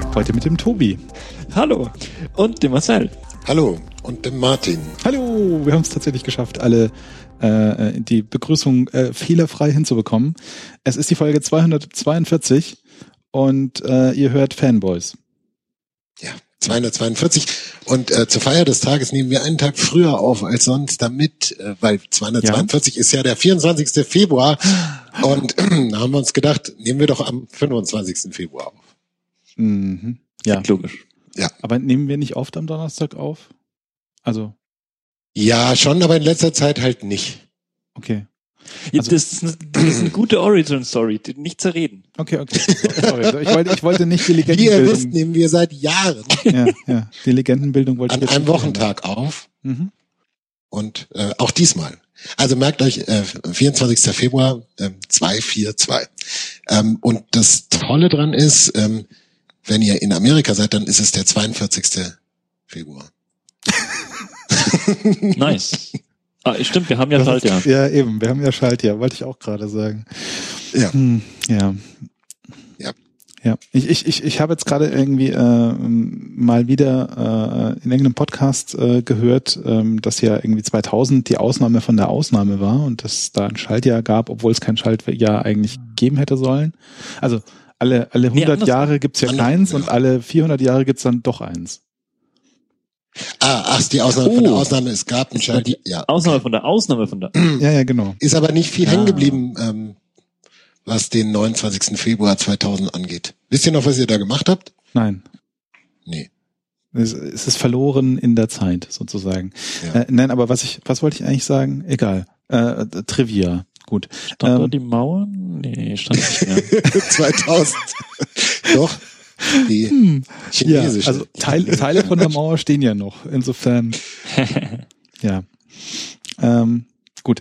Heute mit dem Tobi. Hallo. Und dem Marcel. Hallo. Und dem Martin. Hallo. Wir haben es tatsächlich geschafft, alle die Begrüßung fehlerfrei hinzubekommen. Es ist die Folge 242 und ihr hört Fanboys. Ja, 242. Und zur Feier des Tages nehmen wir einen Tag früher auf als sonst, damit, weil 242 ist ja der 24. Februar. Und da haben wir uns gedacht, nehmen wir doch am 25. Februar auf. Mhm. Ja, logisch. Ja. Aber nehmen wir nicht oft am Donnerstag auf? Also. Ja, schon, aber in letzter Zeit halt nicht. Okay. Also, das ist eine gute Origin-Story, nicht zerreden. Okay. Sorry. Ich wollte nicht die Legendenbildung. Wie ihr wisst, nehmen wir seit Jahren ja. Die Legendenbildung wollte ich an einem Wochentag auf. Mhm. Und auch diesmal. Also merkt euch, 24. Februar 242. Und das Tolle dran ist, wenn ihr in Amerika seid, dann ist es der 42. Februar. Nice. Stimmt, wir haben ja Schaltjahr. Ja, eben, wir haben ja Schaltjahr, wollte ich auch gerade sagen. Ja. Ja. Ich habe jetzt gerade irgendwie mal wieder in irgendeinem Podcast gehört, dass ja irgendwie 2000 die Ausnahme von der Ausnahme war und dass es da ein Schaltjahr gab, obwohl es kein Schaltjahr eigentlich geben hätte sollen. Also alle 100 Jahre gibt's ja keins und alle 400 Jahre gibt's dann doch eins. Die Ausnahme von der Ausnahme, es gab ein Schaltjahr. Ja. Ausnahme von der. Ja, genau. Ist aber nicht viel hängen geblieben, was den 29. Februar 2000 angeht. Wisst ihr noch, was ihr da gemacht habt? Nein. Nee. Es ist verloren in der Zeit, sozusagen. Ja. Nein, aber was wollte ich eigentlich sagen? Egal. Trivia. Gut. Stand da die Mauer? Nee, stand nicht mehr. 2000. Doch. Die chinesische. Ja, also Teile von der Mauer stehen ja noch. Insofern. Ja. Gut.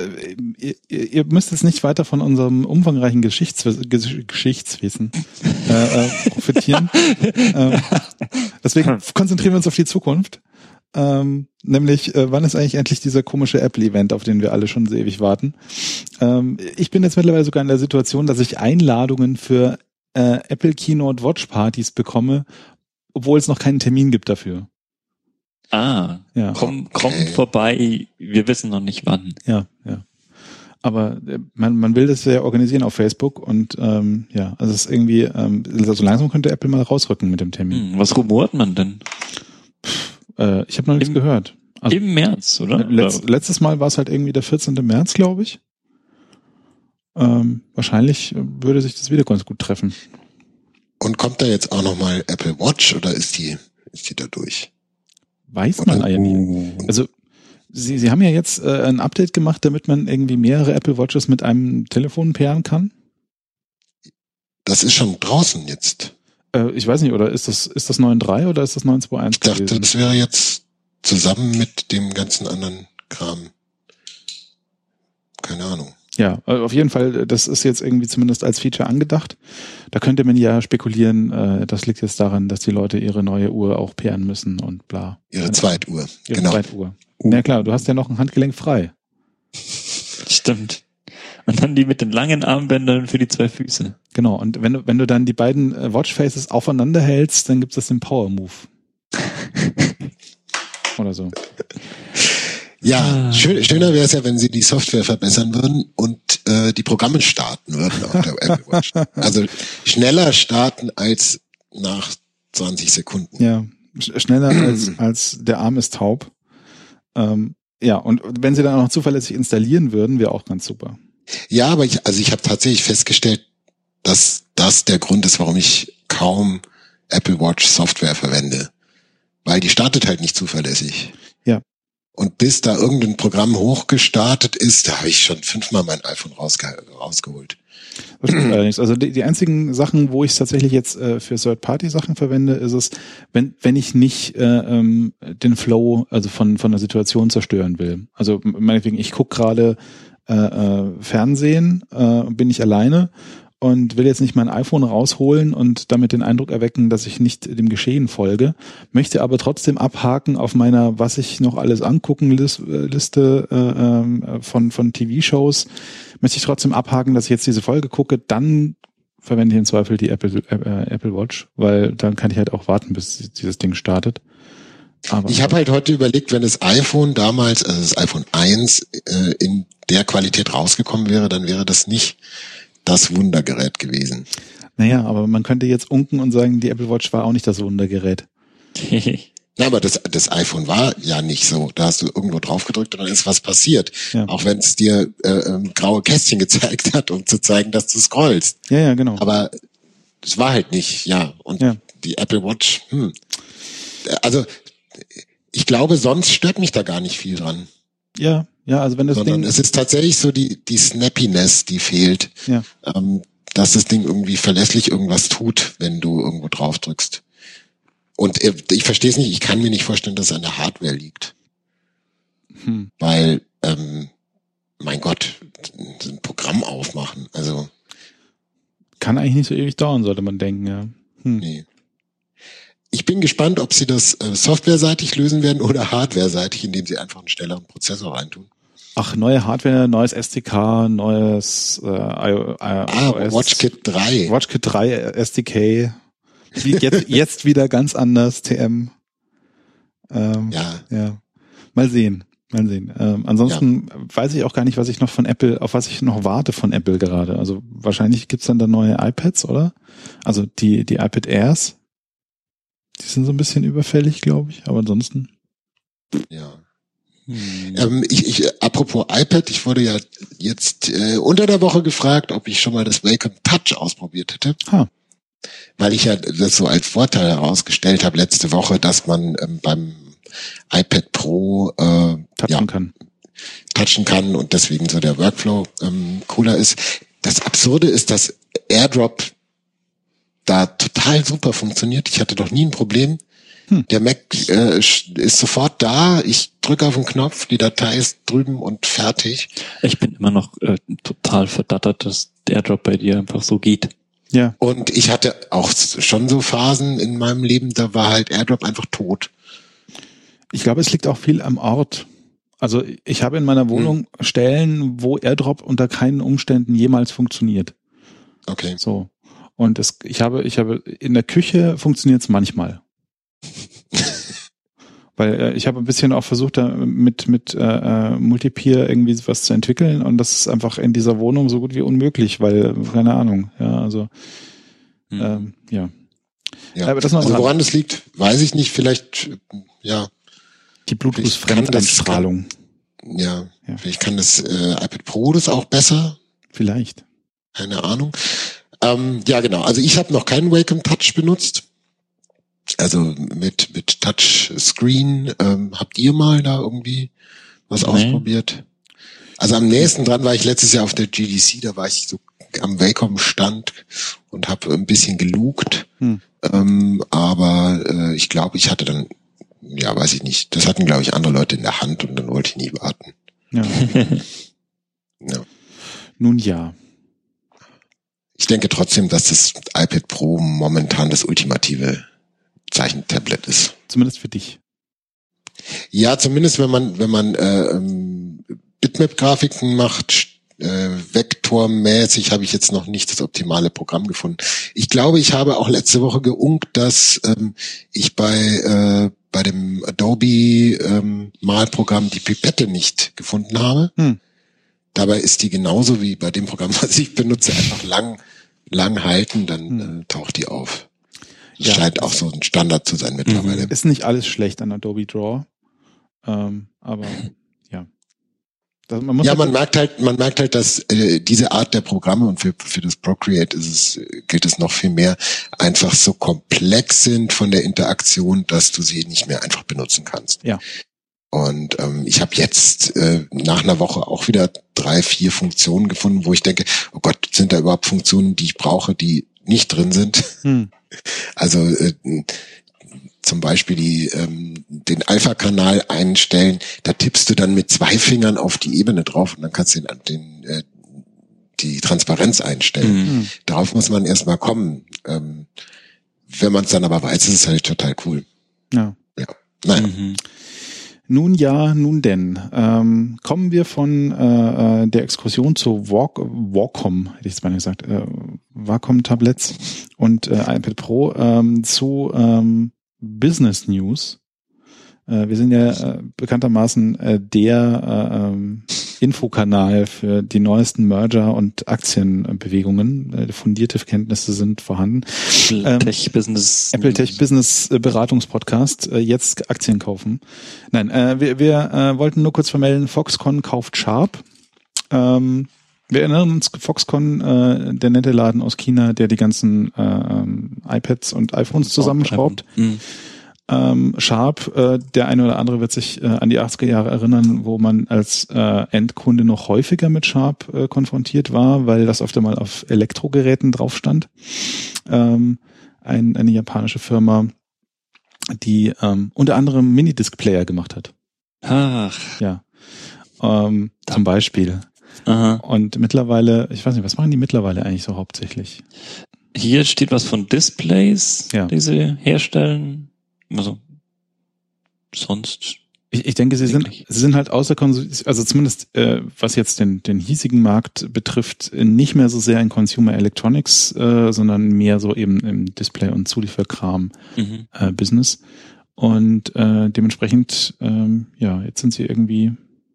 Ihr müsst jetzt nicht weiter von unserem umfangreichen Geschichtswissen profitieren. Deswegen konzentrieren wir uns auf die Zukunft. Nämlich, wann ist eigentlich endlich dieser komische Apple-Event, auf den wir alle schon so ewig warten? Ich bin jetzt mittlerweile sogar in der Situation, dass ich Einladungen für Apple Keynote Watch Partys bekomme, obwohl es noch keinen Termin gibt dafür. Ja. Komm vorbei, wir wissen noch nicht wann. Ja. Aber man will das ja organisieren auf Facebook und also es ist irgendwie, so langsam könnte Apple mal rausrücken mit dem Termin. Was rumort man denn? Ich habe noch nichts gehört. Also, im März, oder? Letztes Mal war es halt irgendwie der 14. März, glaube ich. Wahrscheinlich würde sich das wieder ganz gut treffen. Und kommt da jetzt auch nochmal Apple Watch oder ist die da durch? Weiß man eigentlich. Also Sie haben ja jetzt ein Update gemacht, damit man irgendwie mehrere Apple Watches mit einem Telefon pairen kann. Das ist schon draußen jetzt. Ich weiß nicht, oder ist das 9.3 oder ist das 9.2.1? Ich dachte, das wäre jetzt zusammen mit dem ganzen anderen Kram. Keine Ahnung. Ja, auf jeden Fall, das ist jetzt irgendwie zumindest als Feature angedacht. Da könnte man ja spekulieren, das liegt jetzt daran, dass die Leute ihre neue Uhr auch pairen müssen und bla. Ihre Zweituhr. Ihre Zweituhr. Na klar, du hast ja noch ein Handgelenk frei. Stimmt. Und dann die mit den langen Armbändern für die 2 Füße. Genau, und wenn du dann die beiden Watchfaces aufeinander hältst, dann gibt's das den Power Move. Oder so. Ja, schöner wäre es ja, wenn sie die Software verbessern würden und die Programme starten würden auf der Apple Watch. Also schneller starten als nach 20 Sekunden. Ja, schneller als der Arm ist taub. Ja, und wenn sie dann auch noch zuverlässig installieren würden, wäre auch ganz super. Ja, aber ich habe tatsächlich festgestellt, dass das der Grund ist, warum ich kaum Apple Watch Software verwende. Weil die startet halt nicht zuverlässig. Ja. Und bis da irgendein Programm hochgestartet ist, da habe ich schon 5-mal mein iPhone rausgeholt. Das stimmt allerdings. Also die einzigen Sachen, wo ich es tatsächlich jetzt für Third-Party-Sachen verwende, ist es, wenn ich nicht den Flow also von der Situation zerstören will. Also meinetwegen, ich gucke gerade Fernsehen, bin ich alleine und will jetzt nicht mein iPhone rausholen und damit den Eindruck erwecken, dass ich nicht dem Geschehen folge, möchte aber trotzdem abhaken auf meiner, was ich noch alles angucken Liste von TV-Shows, möchte ich trotzdem abhaken, dass ich jetzt diese Folge gucke, dann verwende ich im Zweifel die Apple Watch, weil dann kann ich halt auch warten, bis dieses Ding startet. Aber ich habe halt heute überlegt, wenn das iPhone damals, also das iPhone 1 in der Qualität rausgekommen wäre, dann wäre das nicht das Wundergerät gewesen. Naja, aber man könnte jetzt unken und sagen, die Apple Watch war auch nicht das Wundergerät. Na, aber das iPhone war ja nicht so. Da hast du irgendwo drauf gedrückt und dann ist was passiert. Ja. Auch wenn es dir graue Kästchen gezeigt hat, um zu zeigen, dass du scrollst. Ja, genau. Aber es war halt nicht, ja. Und die Apple Watch, also ich glaube, sonst stört mich da gar nicht viel dran. Ja, also wenn das Sondern Ding... es ist tatsächlich so die Snappiness, die fehlt. Ja. Dass das Ding irgendwie verlässlich irgendwas tut, wenn du irgendwo drauf drückst. Und ich verstehe es nicht, ich kann mir nicht vorstellen, dass es an der Hardware liegt. Weil, mein Gott, ein Programm aufmachen, also. Kann eigentlich nicht so ewig dauern, sollte man denken, ja. Nee. Ich bin gespannt, ob sie das softwareseitig lösen werden oder hardwareseitig, indem sie einfach einen schnelleren Prozessor reintun. Ach, neue Hardware, neues SDK, neues iOS. WatchKit 3. WatchKit 3 SDK. Jetzt wieder ganz anders, TM. Ja. Mal sehen. Ansonsten weiß ich auch gar nicht, was ich noch von Apple, auf was ich noch warte von Apple gerade. Also wahrscheinlich gibt's dann da neue iPads, oder? Also die iPad Airs. Die sind so ein bisschen überfällig, glaube ich, aber ansonsten. Ja. Apropos iPad, ich wurde ja jetzt unter der Woche gefragt, ob ich schon mal das Wacom Touch ausprobiert hätte. Weil ich ja das so als Vorteil herausgestellt habe letzte Woche, dass man beim iPad Pro touchen kann und deswegen so der Workflow cooler ist. Das Absurde ist, dass AirDrop da total super funktioniert. Ich hatte doch nie ein Problem. Der Mac ist sofort da. Ich drücke auf den Knopf, die Datei ist drüben und fertig. Ich bin immer noch total verdattert, dass der AirDrop bei dir einfach so geht. Ja. Und ich hatte auch schon so Phasen in meinem Leben, da war halt AirDrop einfach tot. Ich glaube, es liegt auch viel am Ort. Also ich habe in meiner Wohnung Stellen, wo AirDrop unter keinen Umständen jemals funktioniert. Okay. So. Und ich habe in der Küche funktioniert es manchmal. Weil ich habe ein bisschen auch versucht, da mit Multipeer irgendwie was zu entwickeln und das ist einfach in dieser Wohnung so gut wie unmöglich, weil, keine Ahnung, ja, also ja. Aber das noch also woran das liegt, weiß ich nicht, vielleicht, ja. Die Bluetooth-Fremdeinstrahlung. Ja, vielleicht kann das iPad Pro das auch besser. Vielleicht. Keine Ahnung. Ja, genau. Also ich habe noch keinen Wacom Touch benutzt. Also mit Touchscreen. Habt ihr mal da irgendwie was ausprobiert? Also am nächsten dran war ich letztes Jahr auf der GDC. Da war ich so am Wacom Stand und habe ein bisschen gelugt. Aber ich glaube, ich hatte dann, ja, weiß ich nicht. Das hatten, glaube ich, andere Leute in der Hand und dann wollte ich nie warten. Ja. Ja. Nun ja. Ich denke trotzdem, dass das iPad Pro momentan das ultimative Zeichentablet ist. Zumindest für dich. Ja, zumindest wenn man Bitmap-Grafiken macht, vektormäßig habe ich jetzt noch nicht das optimale Programm gefunden. Ich glaube, ich habe auch letzte Woche geunkt, dass ich bei dem Adobe Malprogramm die Pipette nicht gefunden habe. Dabei ist die genauso wie bei dem Programm, was ich benutze, einfach lang halten, dann taucht die auf. Das scheint auch so ein Standard zu sein mittlerweile. Ist nicht alles schlecht an Adobe Draw, aber ja. Man merkt halt, dass diese Art der Programme und für das Procreate gilt es noch viel mehr, einfach so komplex sind von der Interaktion, dass du sie nicht mehr einfach benutzen kannst. Ja. Und ich habe jetzt nach einer Woche auch wieder 3-4 Funktionen gefunden, wo ich denke, oh Gott, sind da überhaupt Funktionen, die ich brauche, die nicht drin sind? Also zum Beispiel den Alpha-Kanal einstellen, da tippst du dann mit 2 Fingern auf die Ebene drauf und dann kannst du die Transparenz einstellen. Darauf muss man erstmal kommen. Wenn man es dann aber weiß, ist es halt total cool. Ja. Nein. Nun ja, nun denn. Kommen wir von der Exkursion zu Wacom, hätte ich jetzt mal gesagt, Wacom-Tablets und iPad Pro zu Business News. Wir sind ja bekanntermaßen der Infokanal für die neuesten Merger und Aktienbewegungen. Fundierte Kenntnisse sind vorhanden. Apple Tech Business Beratungspodcast. Jetzt Aktien kaufen. Nein, wir wollten nur kurz vermelden, Foxconn kauft Sharp. Wir erinnern uns, Foxconn, der nette Laden aus China, der die ganzen iPads und iPhones zusammenschraubt. Sharp, der eine oder andere wird sich an die 80er Jahre erinnern, wo man als Endkunde noch häufiger mit Sharp konfrontiert war, weil das öfter mal auf Elektrogeräten drauf stand. Eine japanische Firma, die unter anderem Minidisc-Player gemacht hat. Ach. Ja. Zum Beispiel. Aha. Und mittlerweile, ich weiß nicht, was machen die mittlerweile eigentlich so hauptsächlich? Hier steht was von Displays, ja, die sie herstellen. Also sonst. Ich denke, sie sind halt also zumindest was jetzt den hiesigen Markt betrifft, nicht mehr so sehr in Consumer Electronics, sondern mehr so eben im Display- und Zulieferkram Business. Und dementsprechend, jetzt sind sie irgendwie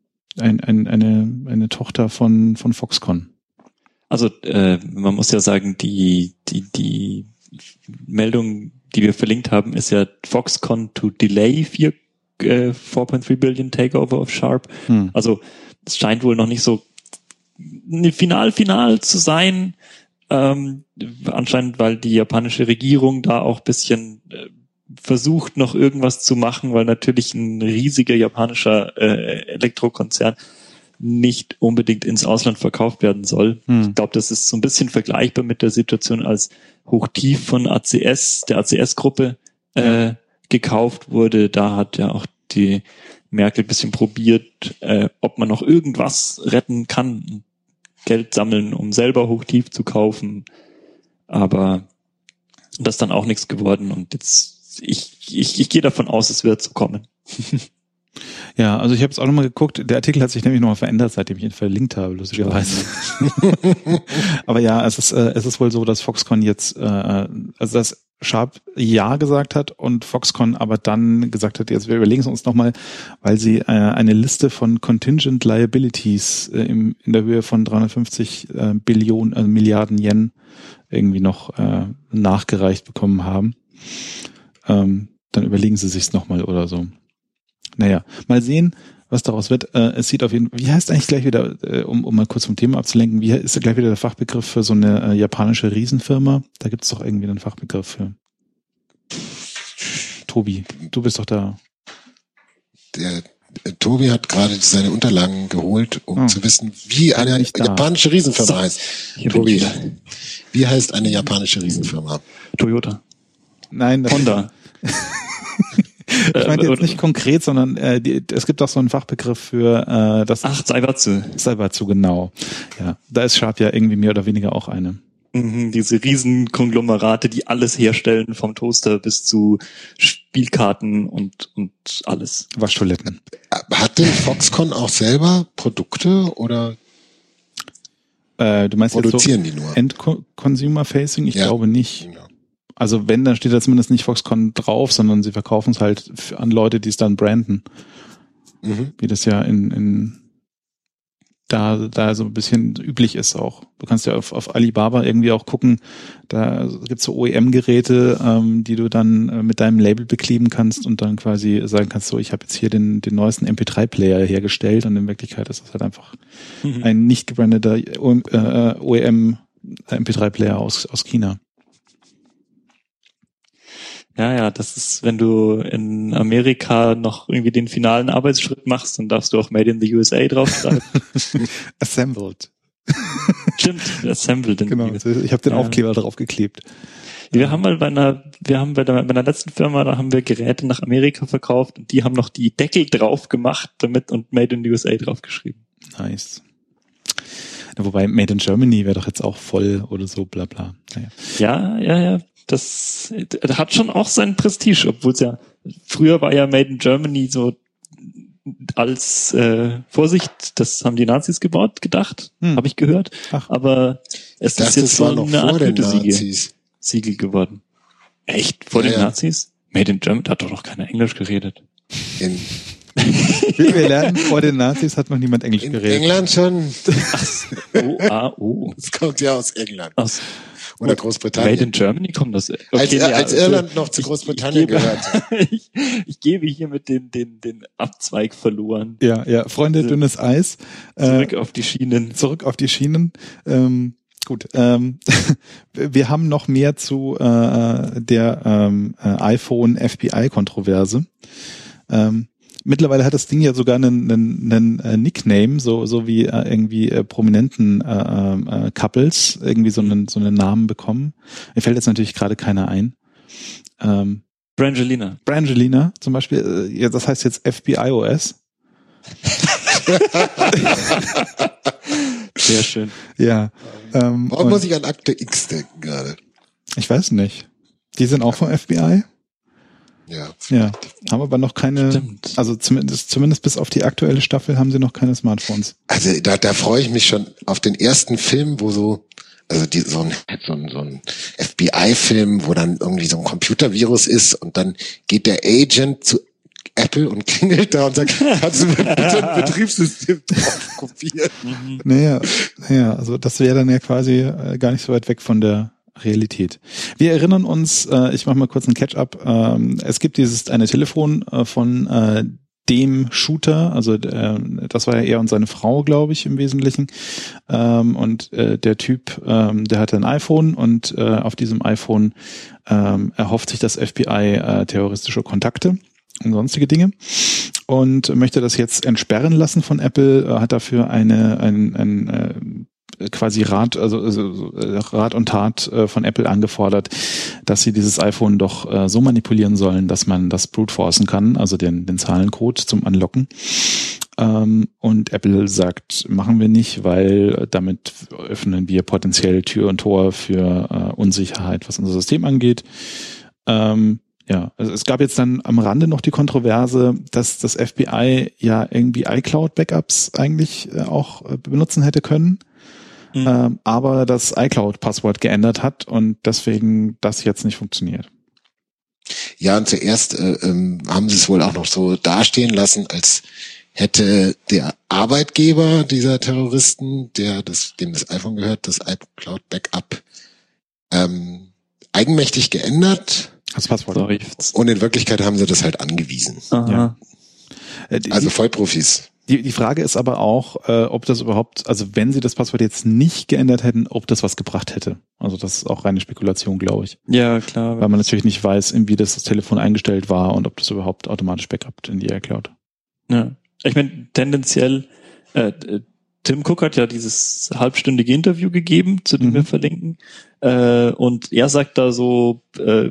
eine Tochter von Foxconn. Also man muss ja sagen, die Meldung, die wir verlinkt haben, ist ja Foxconn to delay 4.3 Billion Takeover of Sharp. Also es scheint wohl noch nicht so final zu sein. Anscheinend, weil die japanische Regierung da auch bisschen versucht, noch irgendwas zu machen, weil natürlich ein riesiger japanischer Elektrokonzern nicht unbedingt ins Ausland verkauft werden soll. Ich glaube, das ist so ein bisschen vergleichbar mit der Situation, als Hochtief von der ACS-Gruppe gekauft wurde. Da hat ja auch die Merkel ein bisschen probiert, ob man noch irgendwas retten kann, Geld sammeln, um selber Hochtief zu kaufen. Aber das ist dann auch nichts geworden. Und jetzt, ich gehe davon aus, es wird so kommen. Ja, also ich habe jetzt auch nochmal geguckt, der Artikel hat sich nämlich nochmal verändert, seitdem ich ihn verlinkt habe, lustigerweise. Aber ja, es ist wohl so, dass Foxconn jetzt, also dass Sharp ja gesagt hat und Foxconn aber dann gesagt hat, jetzt wir überlegen es uns nochmal, weil sie eine Liste von Contingent Liabilities in der Höhe von 350 Milliarden Yen irgendwie noch nachgereicht bekommen haben. Dann überlegen sie sich's nochmal oder so. Naja, mal sehen, was daraus wird. Es sieht auf jeden Fall, wie heißt eigentlich gleich wieder, um mal kurz vom Thema abzulenken, wie ist gleich wieder der Fachbegriff für so eine japanische Riesenfirma? Da gibt es doch irgendwie einen Fachbegriff für. Tobi, du bist doch da. Der Tobi hat gerade seine Unterlagen geholt, um zu wissen, wie eine japanische Riesenfirma heißt. Tobi, wie heißt eine japanische Riesenfirma? Toyota. Nein, Honda. Ich meine jetzt nicht konkret, sondern es gibt auch so einen Fachbegriff für das. Ach, Zaibatsu. Zaibatsu, genau. Ja, da ist Sharp ja irgendwie mehr oder weniger auch eine. Diese riesen Konglomerate, die alles herstellen, vom Toaster bis zu Spielkarten und alles. Waschtoiletten. Hat denn Foxconn auch selber Produkte oder du meinst produzieren jetzt so die nur? End-Consumer-Facing? Ich glaube nicht. Ja. Also wenn, dann steht da zumindest nicht Foxconn drauf, sondern sie verkaufen es halt an Leute, die es dann branden. Wie das ja da so ein bisschen üblich ist auch. Du kannst ja auf Alibaba irgendwie auch gucken, da gibt's so OEM-Geräte, die du dann mit deinem Label bekleben kannst und dann quasi sagen kannst, so, ich habe jetzt hier den neuesten MP3-Player hergestellt und in Wirklichkeit ist das halt einfach ein nicht gebrandeter OEM-MP3-Player aus China. Ja, das ist, wenn du in Amerika noch irgendwie den finalen Arbeitsschritt machst, dann darfst du auch Made in the USA draufschreiben. Assembled. Stimmt, Assembled in genau, the USA. ich habe den Aufkleber drauf geklebt. Wir haben mal bei einer letzten Firma, da haben wir Geräte nach Amerika verkauft und die haben noch die Deckel drauf gemacht damit und Made in the USA draufgeschrieben. Nice. Wobei Made in Germany wäre doch jetzt auch voll oder so, bla bla. Naja. Ja. Das hat schon auch sein Prestige, obwohl es ja, früher war ja Made in Germany so als Vorsicht, das haben die Nazis gedacht, habe ich gehört. Ach. Aber es ist jetzt so eine Art Gütesiegel geworden. Echt? Vor den Nazis? Made in Germany, da hat doch noch keiner Englisch geredet. Wir lernen, vor den Nazis hat noch niemand Englisch geredet. In England schon. Oh. Das kommt ja aus England. Oder Großbritannien. Made in Germany kommt das. Okay, als Irland noch zu Großbritannien gehört. Ich gebe hier mit den Abzweig verloren. Ja, Freunde, dünnes Eis. Zurück auf die Schienen. Gut, wir haben noch mehr zu der iPhone FBI-Kontroverse. Mittlerweile hat das Ding ja sogar einen Nickname, so wie irgendwie prominenten Couples irgendwie so einen Namen bekommen. Mir fällt jetzt natürlich gerade keiner ein. Brangelina zum Beispiel. Ja, das heißt jetzt FBIOS. Sehr schön. Ja. Warum muss ich an Akte X denken gerade? Ich weiß nicht. Die sind auch vom FBI? Ja, haben aber noch keine, Stimmt. Also zumindest bis auf die aktuelle Staffel haben sie noch keine Smartphones. Also da freue ich mich schon auf den ersten Film, wo so ein FBI-Film, wo dann irgendwie so ein Computervirus ist und dann geht der Agent zu Apple und klingelt da und sagt, kannst du mir bitte ein Betriebssystem drauf kopieren? Naja, also das wäre dann ja quasi gar nicht so weit weg von der Realität. Wir erinnern uns, ich mache mal kurz einen Catch-up, es gibt eine Telefon von dem Shooter, also das war ja er und seine Frau, glaube ich, im Wesentlichen, und der Typ, der hatte ein iPhone und auf diesem iPhone erhofft sich das FBI terroristische Kontakte und sonstige Dinge und möchte das jetzt entsperren lassen von Apple, hat dafür quasi Rat und Tat von Apple angefordert, dass sie dieses iPhone doch so manipulieren sollen, dass man das brute forcen kann, also den Zahlencode zum Unlocken. Und Apple sagt, machen wir nicht, weil damit öffnen wir potenziell Tür und Tor für Unsicherheit, was unser System angeht. Ja, also es gab jetzt dann am Rande noch die Kontroverse, dass das FBI ja irgendwie iCloud-Backups eigentlich auch benutzen hätte können. Aber das iCloud-Passwort geändert hat und deswegen das jetzt nicht funktioniert. Ja, und zuerst haben sie es wohl auch noch so dastehen lassen, als hätte der Arbeitgeber dieser Terroristen, dem das iPhone gehört, das iCloud-Backup eigenmächtig geändert. Das Passwort. Und in Wirklichkeit haben sie das halt angewiesen. Aha. Ja. Also Vollprofis. Die Frage ist aber auch, ob das überhaupt, also wenn sie das Passwort jetzt nicht geändert hätten, ob das was gebracht hätte. Also das ist auch reine Spekulation, glaube ich. Ja, klar. Weil man natürlich nicht weiß, wie das Telefon eingestellt war und ob das überhaupt automatisch backupt in die iCloud. Ja, ich meine, tendenziell, Tim Cook hat ja dieses halbstündige Interview gegeben, zu dem wir verlinken. Und er sagt da so,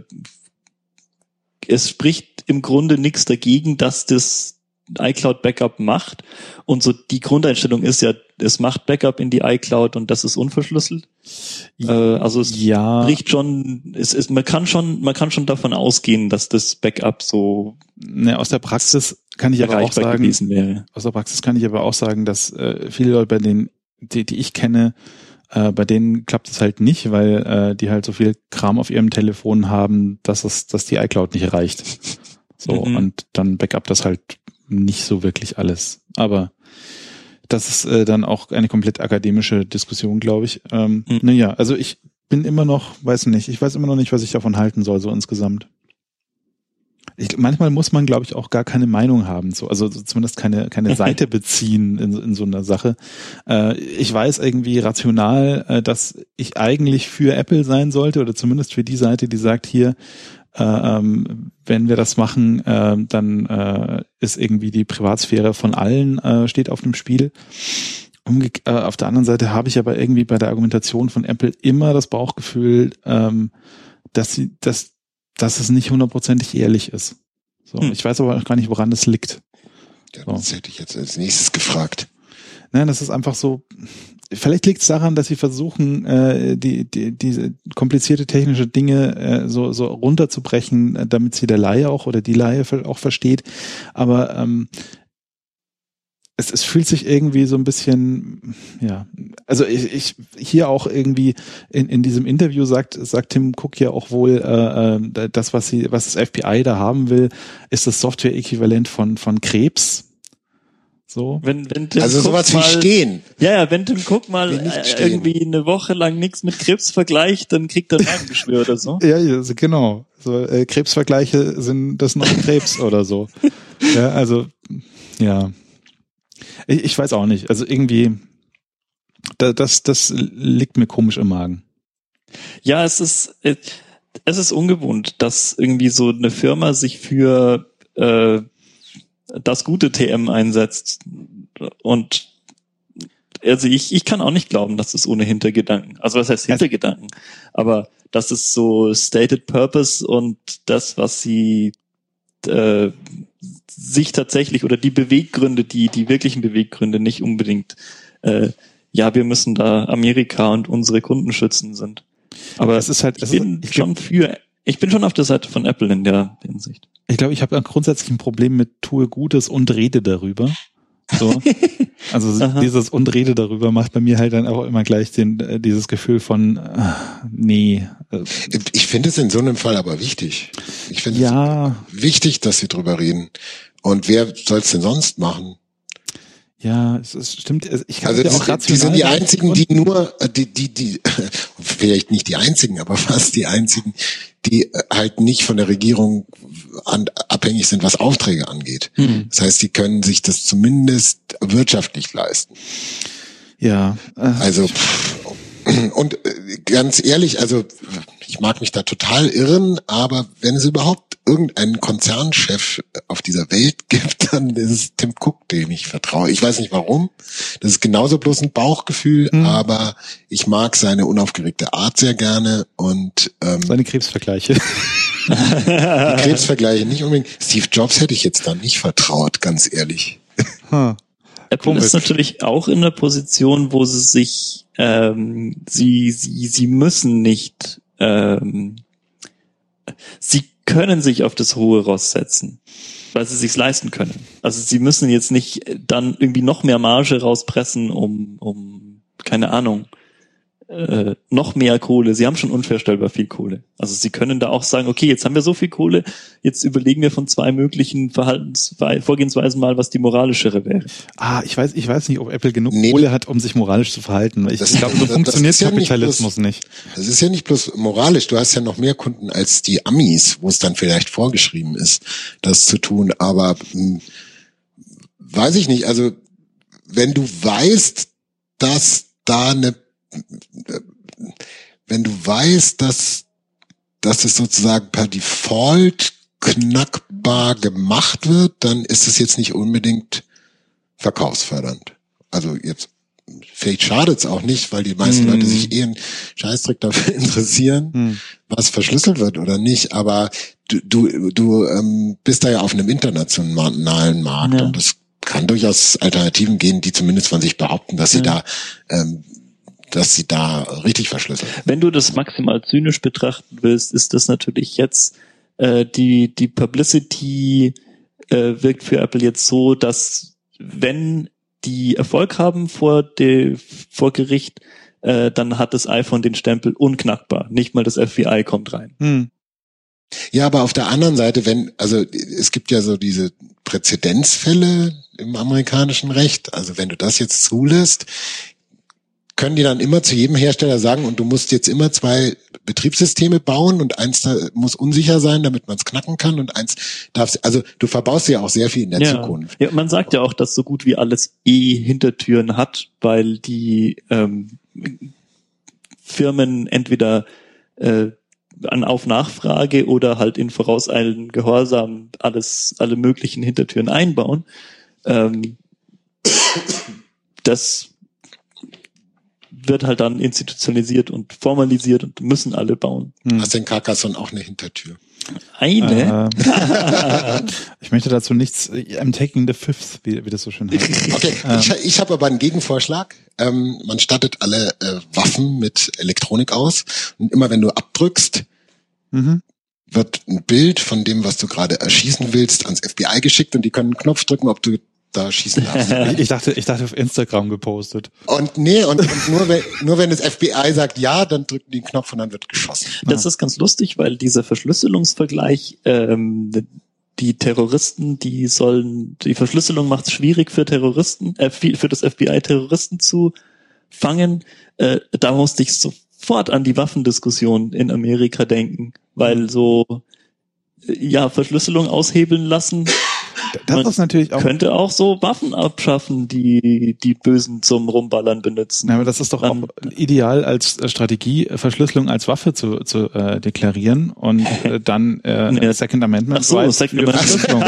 es spricht im Grunde nichts dagegen, dass das iCloud-Backup macht. Und so die Grundeinstellung ist ja, es macht Backup in die iCloud und das ist unverschlüsselt. Also es spricht schon, man kann schon davon ausgehen, dass das Backup so aus der Praxis kann ich aber auch sagen, aus der Praxis kann ich aber auch sagen, dass viele Leute, bei denen, die ich kenne, bei denen klappt es halt nicht, weil die halt so viel Kram auf ihrem Telefon haben, dass die iCloud nicht reicht. So, und dann Backup das halt nicht so wirklich alles. Aber das ist dann auch eine komplett akademische Diskussion, glaube ich. Naja, also ich bin immer noch, ich weiß immer noch nicht, was ich davon halten soll, so insgesamt. Manchmal muss man, glaube ich, auch gar keine Meinung haben, so, also zumindest keine Seite beziehen in so einer Sache. Ich weiß irgendwie rational, dass ich eigentlich für Apple sein sollte oder zumindest für die Seite, die sagt, hier, wenn wir das machen, dann ist irgendwie die Privatsphäre von allen steht auf dem Spiel. Auf der anderen Seite habe ich aber irgendwie bei der Argumentation von Apple immer das Bauchgefühl, dass es nicht hundertprozentig ehrlich ist. So, ich weiß aber auch gar nicht, woran das liegt. Ja, das hätte ich jetzt als nächstes gefragt. Nein, das ist einfach so. Vielleicht liegt es daran, dass sie versuchen, diese komplizierte technische Dinge so runterzubrechen, damit sie der Laie auch oder die Laie auch versteht. Aber es fühlt sich irgendwie so ein bisschen, ja, also ich hier auch irgendwie in diesem Interview sagt Tim Cook ja auch wohl, das, was das FBI da haben will, ist das Software-Äquivalent von Krebs. So. Wenn Tim also Cook sowas mal, wie stehen. Ja, wenn Tim Cook mal irgendwie eine Woche lang nichts mit Krebs vergleicht, dann kriegt er ein Magengeschwür oder so. Ja, also genau. So, Krebsvergleiche sind das neue Krebs oder so. Ja, also, ja. Ich weiß auch nicht. Also irgendwie, das liegt mir komisch im Magen. Ja, es ist ungewohnt, dass irgendwie so eine Firma sich für das gute TM einsetzt. Und also ich kann auch nicht glauben, dass es ohne Hintergedanken, also was heißt Hintergedanken, aber das ist so stated purpose und das, was sie sich tatsächlich oder die Beweggründe, die wirklichen Beweggründe nicht unbedingt, wir müssen da Amerika und unsere Kunden schützen sind. Aber es ist halt, ich bin schon auf der Seite von Apple in der Hinsicht. Ich glaube, ich habe grundsätzlich ein Problem mit tue Gutes und rede darüber. So. Also dieses und rede darüber macht bei mir halt dann auch immer gleich dieses Gefühl von nee. Ich finde es in so einem Fall aber wichtig. Ich finde es wichtig, dass sie drüber reden. Und wer soll es denn sonst machen? Ja, es stimmt. Ich kann die sind die einzigen, die nur, die vielleicht nicht die einzigen, aber fast die einzigen, die halt nicht von der Regierung abhängig sind, was Aufträge angeht. Das heißt, sie können sich das zumindest wirtschaftlich leisten. Ja. Also, und ganz ehrlich, also ich mag mich da total irren, aber wenn es überhaupt irgendeinen Konzernchef auf dieser Welt gibt, dann ist es Tim Cook, dem ich vertraue. Ich weiß nicht warum. Das ist genauso bloß ein Bauchgefühl, aber ich mag seine unaufgeregte Art sehr gerne und seine Krebsvergleiche. Die Krebsvergleiche nicht unbedingt. Steve Jobs hätte ich jetzt da nicht vertraut, ganz ehrlich. Apple ist natürlich auch in der Position, wo sie sich sie müssen nicht sie können sich auf das hohe Ross setzen, weil sie sich's leisten können. Also sie müssen jetzt nicht dann irgendwie noch mehr Marge rauspressen, um keine Ahnung, noch mehr Kohle. Sie haben schon unvorstellbar viel Kohle. Also sie können da auch sagen, okay, jetzt haben wir so viel Kohle, jetzt überlegen wir von zwei möglichen Vorgehensweisen mal, was die moralischere wäre. Ich weiß nicht, ob Apple genug Kohle hat, um sich moralisch zu verhalten. Ich glaube, so funktioniert Kapitalismus nicht. Das ist ja nicht bloß moralisch. Du hast ja noch mehr Kunden als die Amis, wo es dann vielleicht vorgeschrieben ist, das zu tun. Aber weiß ich nicht. Also wenn du weißt, dass es sozusagen per Default knackbar gemacht wird, dann ist es jetzt nicht unbedingt verkaufsfördernd. Also jetzt, vielleicht schadet es auch nicht, weil die meisten Leute sich einen Scheißdreck dafür interessieren, was verschlüsselt wird oder nicht, aber du bist da ja auf einem internationalen Markt und es kann durchaus Alternativen gehen, die zumindest von sich behaupten, dass sie da richtig verschlüsseln. Wenn du das maximal zynisch betrachten willst, ist das natürlich jetzt die Publicity wirkt für Apple jetzt so, dass wenn die Erfolg haben vor Gericht, dann hat das iPhone den Stempel unknackbar. Nicht mal das FBI kommt rein. Ja, aber auf der anderen Seite, es gibt ja so diese Präzedenzfälle im amerikanischen Recht, also wenn du das jetzt zulässt, können die dann immer zu jedem Hersteller sagen, und du musst jetzt immer 2 Betriebssysteme bauen und eins muss unsicher sein, damit man es knacken kann und eins also du verbaust ja auch sehr viel in der Zukunft. Ja, man sagt ja auch, dass so gut wie alles Hintertüren hat, weil die Firmen entweder auf Nachfrage oder halt in vorauseilendem Gehorsam alle möglichen Hintertüren einbauen. Das wird halt dann institutionalisiert und formalisiert und müssen alle bauen. Hast den Carcassonne auch eine Hintertür? Eine? Ich möchte dazu nichts, I'm taking the fifth, wie das so schön heißt. Okay, ich habe aber einen Gegenvorschlag. Man stattet alle Waffen mit Elektronik aus und immer wenn du abdrückst, wird ein Bild von dem, was du gerade erschießen willst, ans FBI geschickt und die können einen Knopf drücken, ob du da schießen darfst. Ich dachte auf Instagram gepostet. Und nur wenn das FBI sagt ja, dann drücken die den Knopf und dann wird geschossen. Das ist ganz lustig, weil dieser Verschlüsselungsvergleich, die Terroristen, die Verschlüsselung macht es schwierig für Terroristen, für das FBI Terroristen zu fangen. Da musste ich sofort an die Waffendiskussion in Amerika denken, weil Verschlüsselung aushebeln lassen. Das ist natürlich auch. Könnte auch so Waffen abschaffen, die Bösen zum Rumballern benutzen. Ja, aber das ist doch auch ideal als Strategie, Verschlüsselung als Waffe zu deklarieren und dann Second Amendment. Ach so, Second Amendment.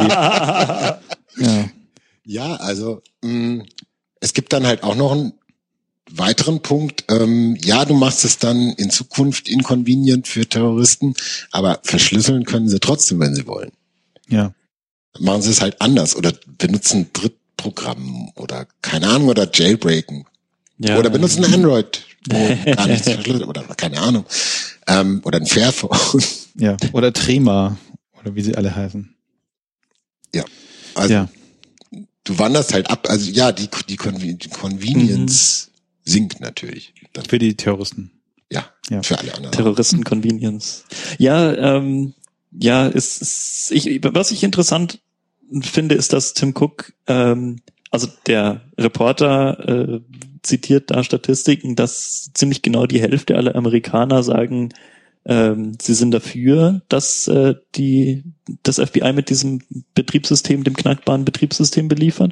Ja, also es gibt dann halt auch noch einen weiteren Punkt. Du machst es dann in Zukunft inconvenient für Terroristen, aber verschlüsseln können sie trotzdem, wenn sie wollen. Ja. Machen sie es halt anders oder benutzen Drittprogramm oder keine Ahnung oder jailbreaken. Ja. Oder benutzen Android, wo gar nichts verschlüsselt oder keine Ahnung. Oder ein Fairphone. Ja, oder Trema oder wie sie alle heißen. Ja, also du wanderst halt ab. Also die Convenience sinkt natürlich. Dann. Für die Terroristen. Ja, für alle anderen. Terroristen-Convenience. Was ich interessant finde, ist, dass Tim Cook, also der Reporter zitiert da Statistiken, dass ziemlich genau die Hälfte aller Amerikaner sagen, sie sind dafür, dass das FBI mit diesem Betriebssystem, dem knackbaren Betriebssystem beliefert.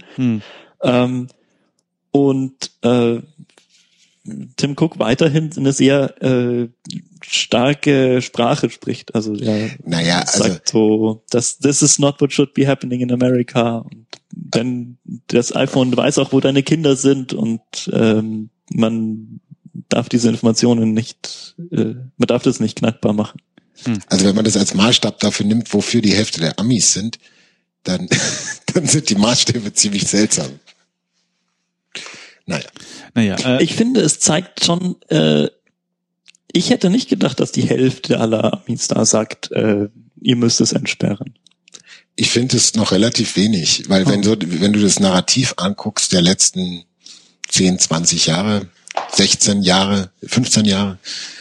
Tim Cook weiterhin eine sehr starke Sprache spricht. Also sagt so, this is not what should be happening in America. Und denn das iPhone weiß auch, wo deine Kinder sind und man darf diese Informationen man darf das nicht knackbar machen. Also wenn man das als Maßstab dafür nimmt, wofür die Hälfte der Amis sind, dann sind die Maßstäbe ziemlich seltsam. Naja, ich finde, es zeigt schon, ich hätte nicht gedacht, dass die Hälfte aller Amis da sagt, ihr müsst es entsperren. Ich finde es noch relativ wenig, weil wenn du das Narrativ anguckst der letzten 10, 20 Jahre, 16 Jahre, 15 Jahre,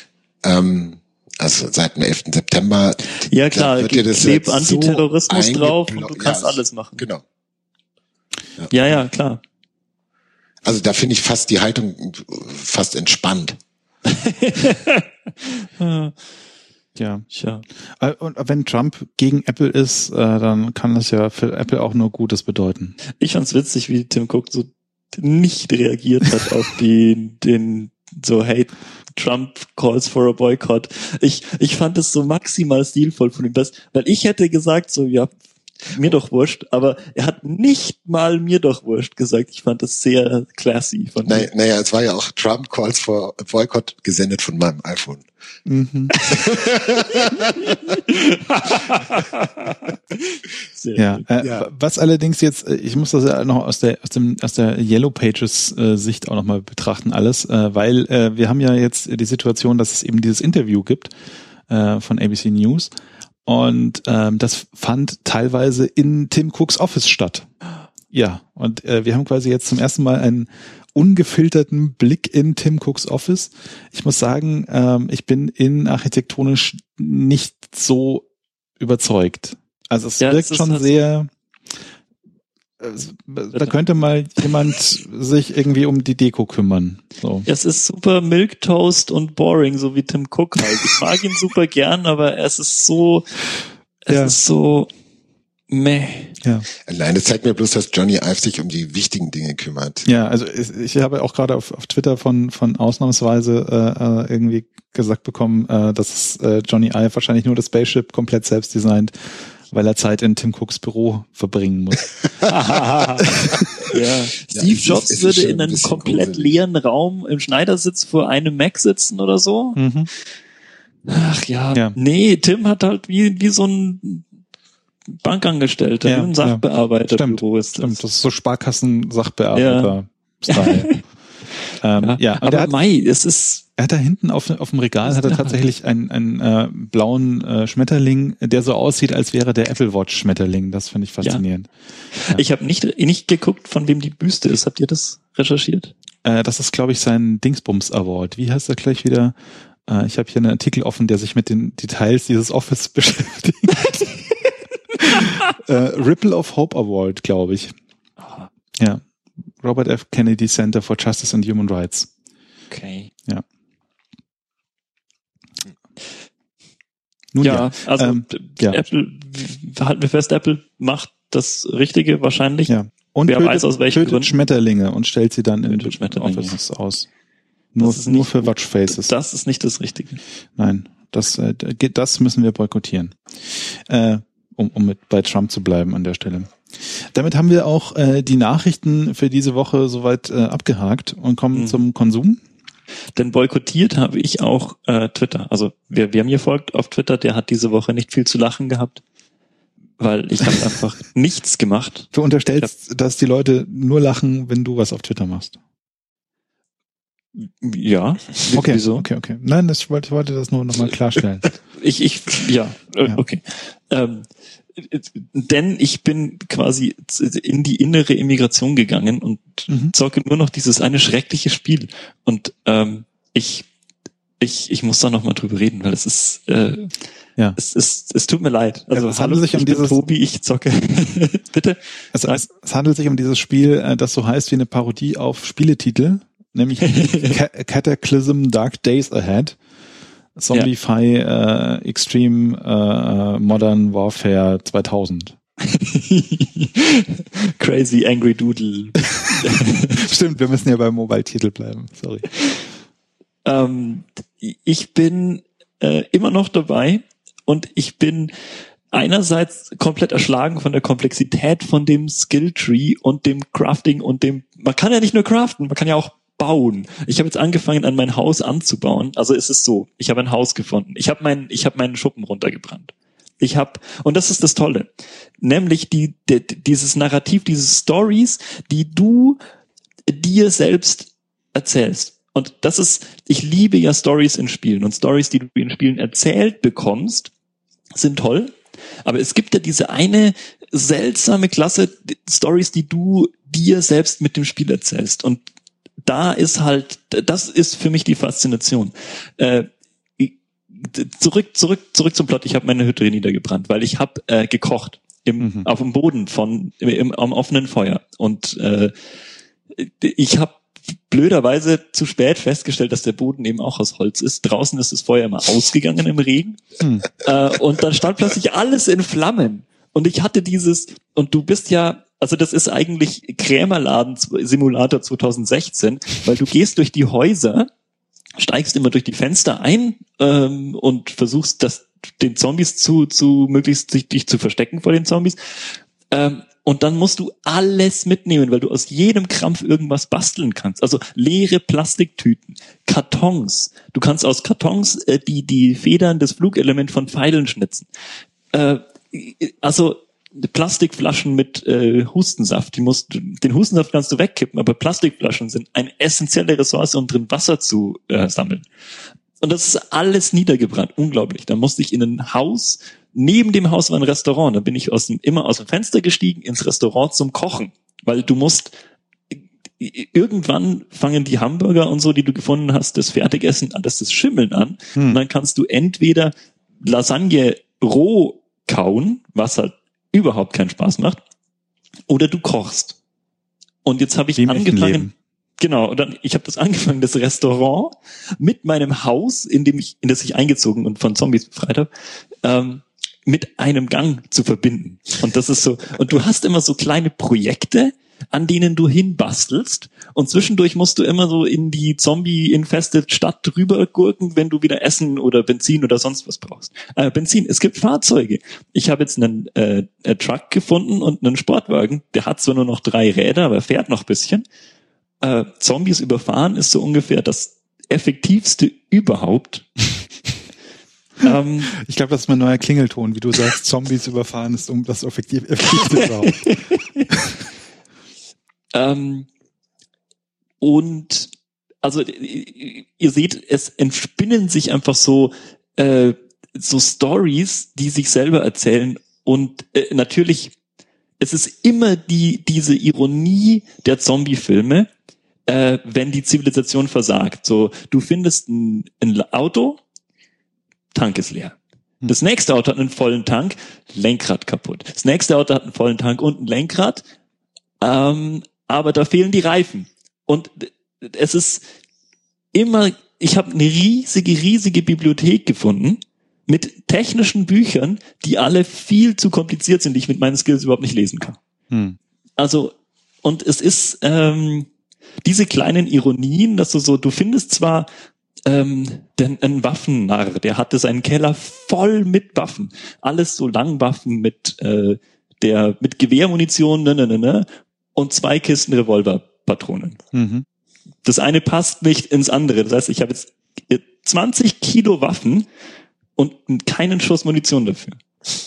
also seit dem 11. September. Ja klar, kleb Antiterrorismus drauf und du kannst alles machen. Genau. Ja, klar. Also da finde ich fast die Haltung fast entspannt. Ja. Und wenn Trump gegen Apple ist, dann kann das ja für Apple auch nur Gutes bedeuten. Ich fand's witzig, wie Tim Cook so nicht reagiert hat auf hey, Trump calls for a boycott. Ich fand es so maximal stilvoll von ihm, weil ich hätte gesagt so, ja, mir doch wurscht, aber er hat nicht mal mir doch wurscht gesagt. Ich fand das sehr classy von ihm. Naja, es war ja auch Trump calls for a boycott gesendet von meinem iPhone. Mhm. Was allerdings jetzt, ich muss das ja noch aus der Yellow Pages Sicht auch nochmal betrachten alles, weil wir haben ja jetzt die Situation, dass es eben dieses Interview gibt von ABC News und das fand teilweise in Tim Cooks Office statt. Ja, und wir haben quasi jetzt zum ersten Mal einen ungefilterten Blick in Tim Cooks Office. Ich muss sagen, ich bin innenarchitektonisch nicht so überzeugt. Also es wirkt schon sehr, da könnte mal jemand sich irgendwie um die Deko kümmern. So. Es ist super Milquetoast und boring, so wie Tim Cook halt. Ich mag ihn super gern, aber es ist so meh. Ja. Nein, das zeigt mir bloß, dass Johnny Ive sich um die wichtigen Dinge kümmert. Ja, also ich habe auch gerade auf Twitter von ausnahmsweise irgendwie gesagt bekommen, dass Johnny Ive wahrscheinlich nur das Spaceship komplett selbst designt, weil er Zeit in Tim Cooks Büro verbringen muss. Steve Jobs würde in einem komplett leeren Raum im Schneidersitz vor einem Mac sitzen oder so. Mhm. Ach ja. Nee, Tim hat halt wie so ein Bankangestellter, ein Sachbearbeiterbüro ist das. Stimmt, das ist so Sparkassen-Sachbearbeiter-Style. Ja, aber er hat da hinten auf dem Regal hat er tatsächlich einen blauen Schmetterling, der so aussieht, als wäre der Apple Watch Schmetterling. Das finde ich faszinierend. Ja. Ich habe nicht geguckt, von wem die Büste ist. Habt ihr das recherchiert? Das ist, glaube ich, sein Dingsbums Award. Wie heißt er gleich wieder? Ich habe hier einen Artikel offen, der sich mit den Details dieses Office beschäftigt. Ripple of Hope Award, glaube ich. Ja. Robert F. Kennedy Center for Justice and Human Rights. Okay. Ja. Nun also Apple, halten wir fest, Apple macht das Richtige wahrscheinlich. Ja. Und wer weiß aus welchen Gründen. Schmetterlinge und stellt sie dann in Offices aus. Nur für Watchfaces. Das ist nicht das Richtige. Nein, das müssen wir boykottieren. Um bei Trump zu bleiben an der Stelle. Damit haben wir auch die Nachrichten für diese Woche soweit abgehakt und kommen zum Konsum. Denn boykottiert habe ich auch Twitter. Also wer mir folgt auf Twitter, der hat diese Woche nicht viel zu lachen gehabt, weil ich habe einfach nichts gemacht. Du unterstellst, dass die Leute nur lachen, wenn du was auf Twitter machst. Ja. Okay, wieso? Okay. Nein, ich wollte das nur nochmal klarstellen. Okay. Denn ich bin quasi in die innere Immigration gegangen und zocke nur noch dieses eine schreckliche Spiel. Und ich muss da nochmal drüber reden, weil es ist es tut mir leid. Also es handelt sich um dieses Tobi, ich zocke. Bitte. Es handelt sich um dieses Spiel, das so heißt wie eine Parodie auf Spieletitel, nämlich Cataclysm Dark Days Ahead. Zombify Extreme Modern Warfare 2000. Crazy Angry Doodle. Stimmt, wir müssen ja beim Mobile-Titel bleiben. Sorry. Ich bin immer noch dabei und ich bin einerseits komplett erschlagen von der Komplexität von dem Skilltree und dem Crafting und man kann ja nicht nur craften, man kann ja auch bauen. Ich habe jetzt angefangen, an mein Haus anzubauen. Also es ist so, ich habe ein Haus gefunden. Ich habe meinen Schuppen runtergebrannt. Und das ist das Tolle, nämlich dieses Narrativ, diese Stories, die du dir selbst erzählst. Und ich liebe ja Stories in Spielen. Und Stories, die du in Spielen erzählt bekommst, sind toll. Aber es gibt ja diese eine seltsame Klasse Stories, die du dir selbst mit dem Spiel erzählst. Und das ist für mich die Faszination. Zurück zum Plot. Ich habe meine Hütte niedergebrannt, weil ich habe gekocht auf dem Boden am offenen Feuer. Und ich habe blöderweise zu spät festgestellt, dass der Boden eben auch aus Holz ist. Draußen ist das Feuer immer ausgegangen im Regen. Und dann stand plötzlich alles in Flammen. Und ich hatte und du bist ja, also das ist eigentlich Krämerladen-Simulator 2016, weil du gehst durch die Häuser, steigst immer durch die Fenster ein und versuchst, den Zombies möglichst dich zu verstecken vor den Zombies. Und dann musst du alles mitnehmen, weil du aus jedem Krampf irgendwas basteln kannst. Also leere Plastiktüten, Kartons. Du kannst aus Kartons die Federn des Flugelement von Pfeilen schnitzen. Also Plastikflaschen mit Hustensaft. Den Hustensaft kannst du wegkippen, aber Plastikflaschen sind eine essentielle Ressource, um drin Wasser zu sammeln. Und das ist alles niedergebrannt. Unglaublich. Da musste ich in ein Haus. Neben dem Haus war ein Restaurant. Da bin ich immer aus dem Fenster gestiegen ins Restaurant zum Kochen. Weil du musst, irgendwann fangen die Hamburger und so, die du gefunden hast, das Fertigessen, das Schimmeln an. Und dann kannst du entweder Lasagne roh kauen, was halt überhaupt keinen Spaß macht, oder du kochst. Und jetzt habe ich angefangen, genau, ich habe das angefangen, das Restaurant mit meinem Haus, in das ich eingezogen und von Zombies befreit habe, mit einem Gang zu verbinden. Und das ist so, und du hast immer so kleine Projekte, an denen du hinbastelst, und zwischendurch musst du immer so in die Zombie-infested Stadt drüber gurken, wenn du wieder Essen oder Benzin oder sonst was brauchst. Benzin, es gibt Fahrzeuge. Ich habe jetzt einen Truck gefunden und einen Sportwagen, der hat zwar nur noch 3 Räder, aber fährt noch ein bisschen. Zombies überfahren ist so ungefähr das effektivste überhaupt. Ich glaube, das ist mein neuer Klingelton, wie du sagst, Zombies überfahren ist das effektivste überhaupt. also ihr seht, es entspinnen sich einfach so Stories, die sich selber erzählen und natürlich, es ist immer diese Ironie der Zombie-Filme, wenn die Zivilisation versagt. So, du findest ein Auto, Tank ist leer. Das nächste Auto hat einen vollen Tank, Lenkrad kaputt. Das nächste Auto hat einen vollen Tank und ein Lenkrad, aber da fehlen die Reifen. Und es ist immer, ich habe eine riesige Bibliothek gefunden mit technischen Büchern, die alle viel zu kompliziert sind, die ich mit meinen Skills überhaupt nicht lesen kann. Also, und es ist diese kleinen Ironien, dass du findest zwar ein Waffennarr, der hatte seinen Keller voll mit Waffen. Alles so Langwaffen mit Gewehrmunition, und 2 Kisten Revolverpatronen. Das eine passt nicht ins andere. Das heißt, ich habe jetzt 20 Kilo Waffen und keinen Schuss Munition dafür.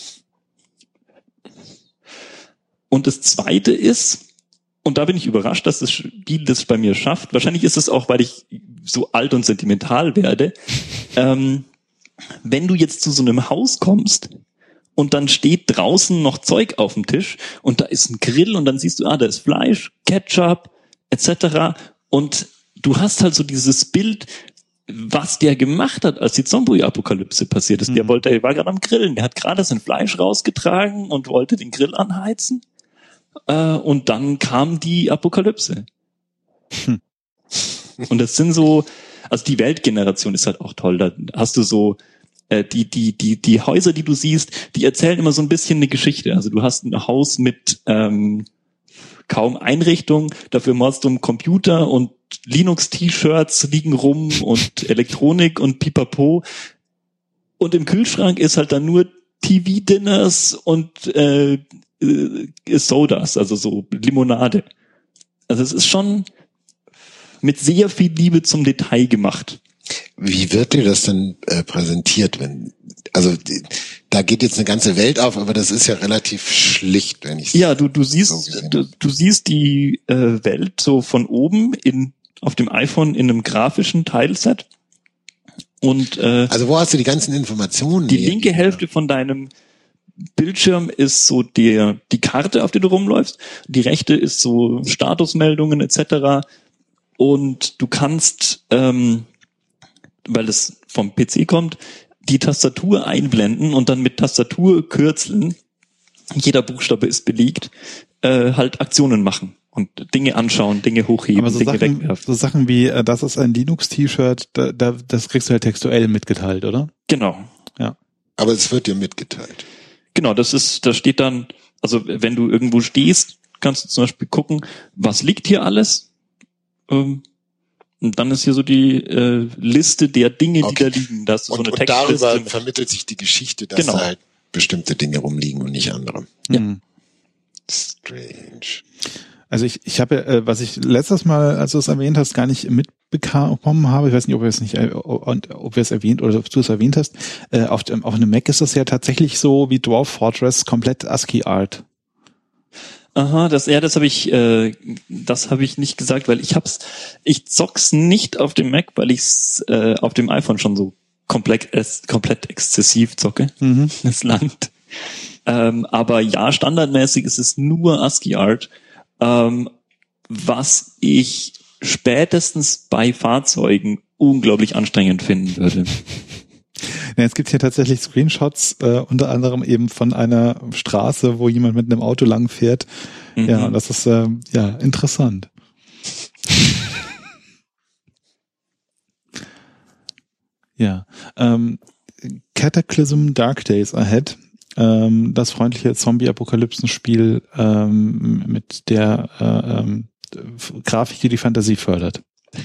Und das zweite ist, und da bin ich überrascht, dass das Spiel das bei mir schafft. Wahrscheinlich ist es auch, weil ich so alt und sentimental werde. Wenn du jetzt zu so einem Haus kommst und dann steht draußen noch Zeug auf dem Tisch und da ist ein Grill und dann siehst du, da ist Fleisch, Ketchup etc. Und du hast halt so dieses Bild, was der gemacht hat, als die Zombie-Apokalypse passiert ist. Der war gerade am Grillen, der hat gerade sein Fleisch rausgetragen und wollte den Grill anheizen. Und dann kam die Apokalypse. Und das sind so, also die Weltgeneration ist halt auch toll. Da hast du so die Häuser, die du siehst, die erzählen immer so ein bisschen eine Geschichte. Also du hast ein Haus mit kaum Einrichtung, dafür machst du einen Computer und Linux-T-Shirts liegen rum und Elektronik und Pipapo. Und im Kühlschrank ist halt dann nur TV-Dinners und Sodas, also so Limonade. Also es ist schon mit sehr viel Liebe zum Detail gemacht. Wie wird dir das denn präsentiert, da geht jetzt eine ganze Welt auf, aber das ist ja relativ schlicht, wenn ich du siehst die Welt so von oben auf dem iPhone in einem grafischen Teilset und also wo hast du die ganzen Informationen? Die linke Hälfte von deinem Bildschirm ist so die Karte, auf der du rumläufst. Die rechte ist so Statusmeldungen etc. Und du kannst, weil es vom PC kommt, die Tastatur einblenden und dann mit Tastaturkürzeln, jeder Buchstabe ist belegt, halt Aktionen machen und Dinge anschauen, Dinge hochheben, aber so Dinge Sachen, wegwerfen. So Sachen wie, das ist ein Linux-T-Shirt, das kriegst du halt textuell mitgeteilt, oder? Genau. Ja. Aber es wird dir mitgeteilt. Genau, da steht dann, also wenn du irgendwo stehst, kannst du zum Beispiel gucken, was liegt hier alles? Und dann ist hier so die Liste der Dinge, die da liegen. Da hast du so eine Textliste. Und darüber vermittelt sich die Geschichte, dass da halt bestimmte Dinge rumliegen und nicht andere. Ja. Strange. Also ich habe, was ich letztes Mal, als du es erwähnt hast, gar nicht mitbekommen habe. Ich weiß nicht, ob wir es erwähnt oder ob du es erwähnt hast. Auf einem Mac ist das ja tatsächlich so wie Dwarf Fortress komplett ASCII-Art. Aha, das habe ich nicht gesagt, weil ich zock's nicht auf dem Mac, weil ich's auf dem iPhone schon so komplett exzessiv zocke. Das langt. Aber ja, standardmäßig ist es nur ASCII-Art. Was ich spätestens bei Fahrzeugen unglaublich anstrengend finden würde. Ja, es gibt hier tatsächlich Screenshots, unter anderem eben von einer Straße, wo jemand mit einem Auto lang fährt. Ja, das ist interessant. Ja, Cataclysm Dark Days Ahead. Das freundliche Zombie-Apokalypsen-Spiel mit der Grafik, die Fantasie fördert.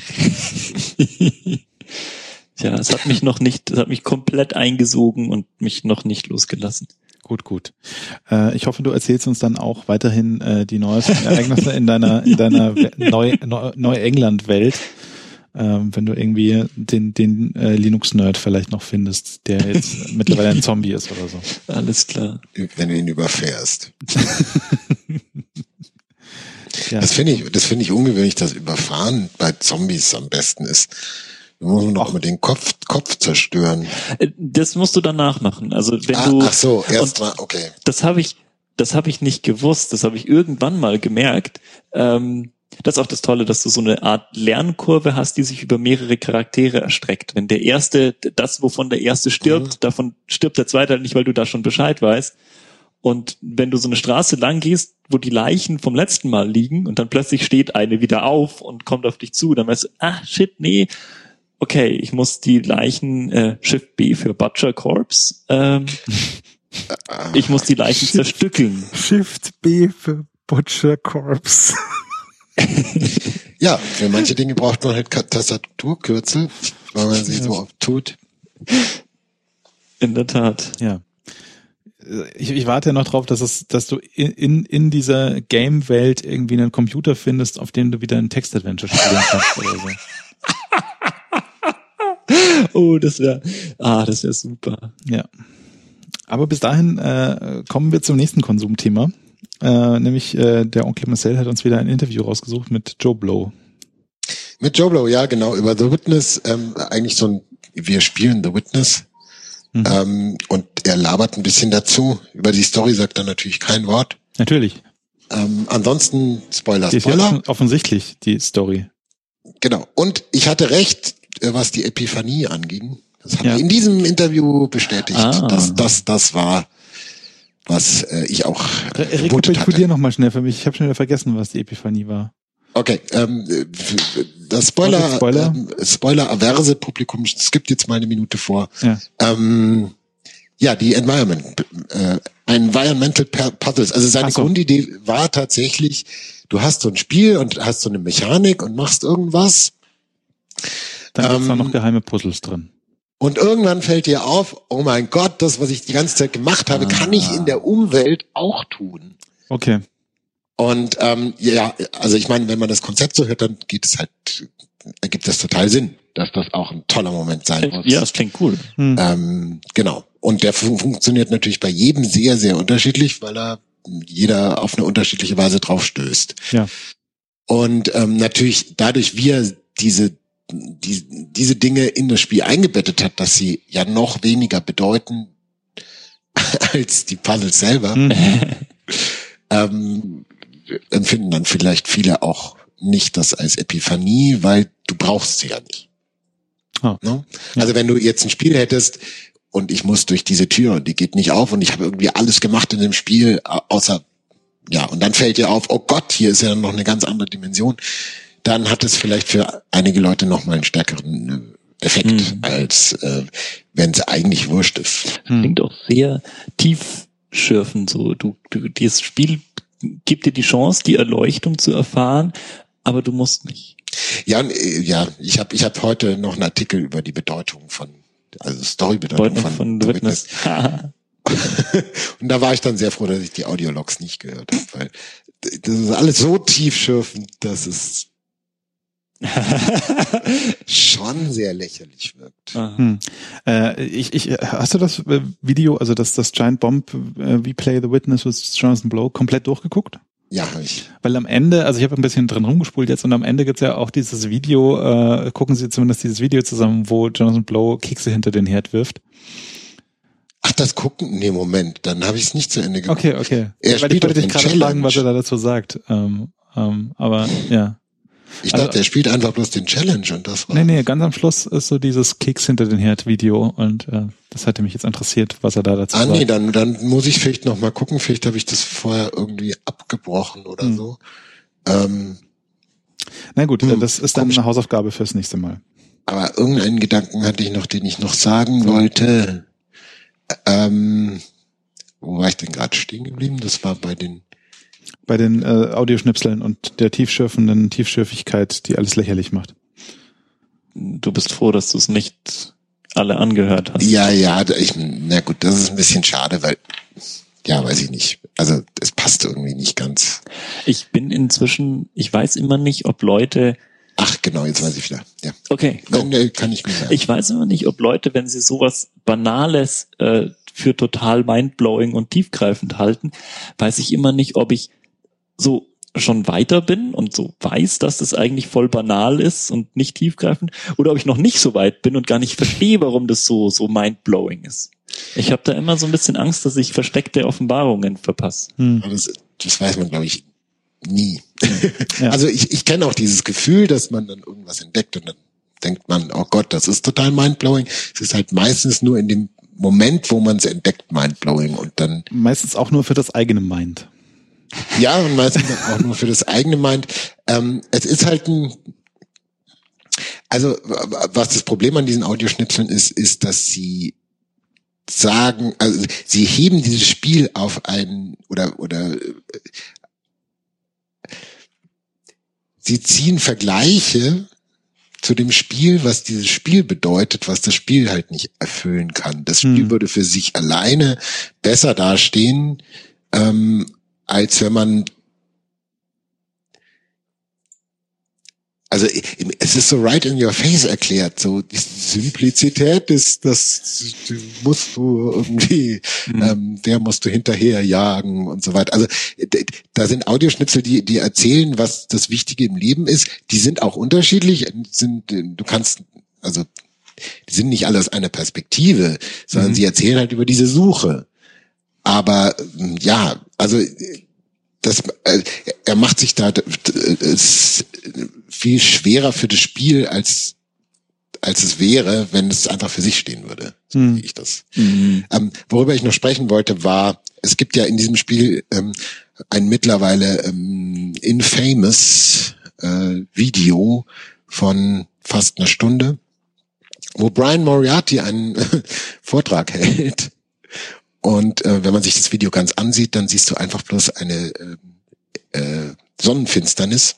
Ja, es hat mich komplett eingesogen und mich noch nicht losgelassen. Gut. Ich hoffe, du erzählst uns dann auch weiterhin die neuesten Ereignisse in deiner Neu-England-Welt. Wenn du irgendwie den Linux-Nerd vielleicht noch findest, der jetzt mittlerweile ein Zombie ist oder so. Alles klar. Wenn du ihn überfährst. Ja. Das finde ich ungewöhnlich, dass Überfahren bei Zombies am besten ist. Da muss man doch mit den Kopf zerstören. Das musst du danach machen. Also wenn Ach so, erst mal, okay. Das habe ich nicht gewusst. Das habe ich irgendwann mal gemerkt. Das ist auch das Tolle, dass du so eine Art Lernkurve hast, die sich über mehrere Charaktere erstreckt. Wenn der Erste, wovon der Erste stirbt, davon stirbt der Zweite halt nicht, weil du da schon Bescheid weißt. Und wenn du so eine Straße lang gehst, wo die Leichen vom letzten Mal liegen und dann plötzlich steht eine wieder auf und kommt auf dich zu, dann weißt du, nee, okay, ich muss die Leichen, Shift B für Butcher Corpse, ich muss die Leichen zerstückeln. Shift B für Butcher Corpse. Ja, für manche Dinge braucht man halt Tastaturkürzel, weil man sie so oft tut. In der Tat. Ja. Ich warte ja noch drauf, dass du in dieser Game-Welt irgendwie einen Computer findest, auf dem du wieder ein Text-Adventure spielen kannst oder so. Oh, das wäre super. Ja. Aber bis dahin kommen wir zum nächsten Konsumthema. Nämlich der Onkel Marcel hat uns wieder ein Interview rausgesucht mit Joe Blow. Mit Joe Blow, ja, genau, über The Witness, eigentlich wir spielen The Witness. Und er labert ein bisschen dazu. Über die Story sagt er natürlich kein Wort. Natürlich. Ansonsten Spoiler. Die ist ja offensichtlich, die Story. Genau. Und ich hatte recht, was die Epiphanie anging. Das hat er in diesem Interview bestätigt. Das war, was ich auch rekapitulier nochmal schnell für mich. Ich habe schon wieder vergessen, was die Epiphanie war. Okay, das Spoiler-averse Publikum skippt jetzt mal eine Minute vor. Ja, die Environmental Puzzles. Also seine Grundidee war tatsächlich, du hast so ein Spiel und hast so eine Mechanik und machst irgendwas. Dann gibt's da noch geheime Puzzles drin. Und irgendwann fällt dir auf, oh mein Gott, das, was ich die ganze Zeit gemacht habe, kann ich in der Umwelt auch tun. Okay. Und also ich meine, wenn man das Konzept so hört, dann ergibt das total Sinn, dass das auch ein toller Moment sein muss. Ja, das klingt cool. Genau. Und der funktioniert natürlich bei jedem sehr, sehr unterschiedlich, weil jeder auf eine unterschiedliche Weise drauf stößt. Ja. Und natürlich dadurch, wie er diese Dinge in das Spiel eingebettet hat, dass sie ja noch weniger bedeuten als die Puzzles selber, empfinden dann vielleicht viele auch nicht das als Epiphanie, weil du brauchst sie ja nicht. Oh. Ne? Also wenn du jetzt ein Spiel hättest und ich muss durch diese Tür und die geht nicht auf und ich habe irgendwie alles gemacht in dem Spiel, außer, und dann fällt dir auf, oh Gott, hier ist ja noch eine ganz andere Dimension, dann hat es vielleicht für einige Leute nochmal einen stärkeren Effekt, als wenn es eigentlich wurscht ist. Klingt auch sehr tiefschürfend so. Dieses Spiel gibt dir die Chance, die Erleuchtung zu erfahren, aber du musst nicht. Ich hab heute noch einen Artikel über die Bedeutung Storybedeutung von The Witness. Und da war ich dann sehr froh, dass ich die Audiologs nicht gehört habe, weil das ist alles so tiefschürfend, dass es schon sehr lächerlich wirkt. Hast du das Video, also das Giant Bomb We Play the Witness with Jonathan Blow komplett durchgeguckt? Ja, habe ich. Weil am Ende, also ich habe ein bisschen drin rumgespult jetzt und am Ende gibt's ja auch dieses Video, gucken Sie zumindest dieses Video zusammen, wo Jonathan Blow Kekse hinter den Herd wirft. Ach, das gucken? Nee, Moment, dann habe ich es nicht zu Ende geguckt. Okay. Er spielt ich gerade fragen, was er da dazu sagt. Aber ja. Ich dachte, er spielt einfach bloß den Challenge und das war... Nee, ganz am Schluss ist so dieses Keks hinter den Herd Video und das hatte mich jetzt interessiert, was er da dazu sagt. Nee, dann muss ich vielleicht noch mal gucken, vielleicht habe ich das vorher irgendwie abgebrochen oder so. Na gut, das ist dann eine Hausaufgabe fürs nächste Mal. Aber irgendeinen Gedanken hatte ich noch, den ich noch sagen wollte. Wo war ich denn gerade stehen geblieben? Das war bei den Audioschnipseln und der tiefschürfenden Tiefschürfigkeit, die alles lächerlich macht. Du bist froh, dass du es nicht alle angehört hast. Ja, na gut, das ist ein bisschen schade, weil, weiß ich nicht. Also, es passt irgendwie nicht ganz. Ich weiß immer nicht, ob Leute... Ach, genau, jetzt weiß ich wieder. Ja. Okay. Kann ich nicht sagen. Ich weiß immer nicht, ob Leute, wenn sie sowas Banales für total mindblowing und tiefgreifend halten, weiß ich immer nicht, ob ich so schon weiter bin und so weiß, dass das eigentlich voll banal ist und nicht tiefgreifend, oder ob ich noch nicht so weit bin und gar nicht verstehe, warum das so mindblowing ist. Ich habe da immer so ein bisschen Angst, dass ich versteckte Offenbarungen verpasse. Das weiß man, glaube ich, nie. Ja. Also ich kenne auch dieses Gefühl, dass man dann irgendwas entdeckt und dann denkt man, oh Gott, das ist total mindblowing. Es ist halt meistens nur in dem Moment, wo man es entdeckt, mindblowing, und dann Meistens auch nur für das eigene Mind. ja, und meistens auch nur für das eigene Mind. Es ist halt also was das Problem an diesen Audioschnipseln ist, dass sie sagen, also sie heben dieses Spiel auf einen oder sie ziehen Vergleiche zu dem Spiel, was dieses Spiel bedeutet, was das Spiel halt nicht erfüllen kann. Das Spiel würde für sich alleine besser dastehen, als wenn man, also es ist so right in your face erklärt, so die Simplizität ist, das musst du irgendwie, der musst du hinterherjagen und so weiter. Also da sind Audioschnipsel, die erzählen, was das Wichtige im Leben ist. Die sind auch unterschiedlich, die sind nicht alle aus einer Perspektive, sondern sie erzählen halt über diese Suche. Aber ja, also er macht sich da viel schwerer für das Spiel, als es wäre, wenn es einfach für sich stehen würde. So sehe ich das. Worüber ich noch sprechen wollte, war, es gibt ja in diesem Spiel ein mittlerweile infamous Video von fast einer Stunde, wo Brian Moriarty einen Vortrag hält. Und wenn man sich das Video ganz ansieht, dann siehst du einfach bloß eine Sonnenfinsternis.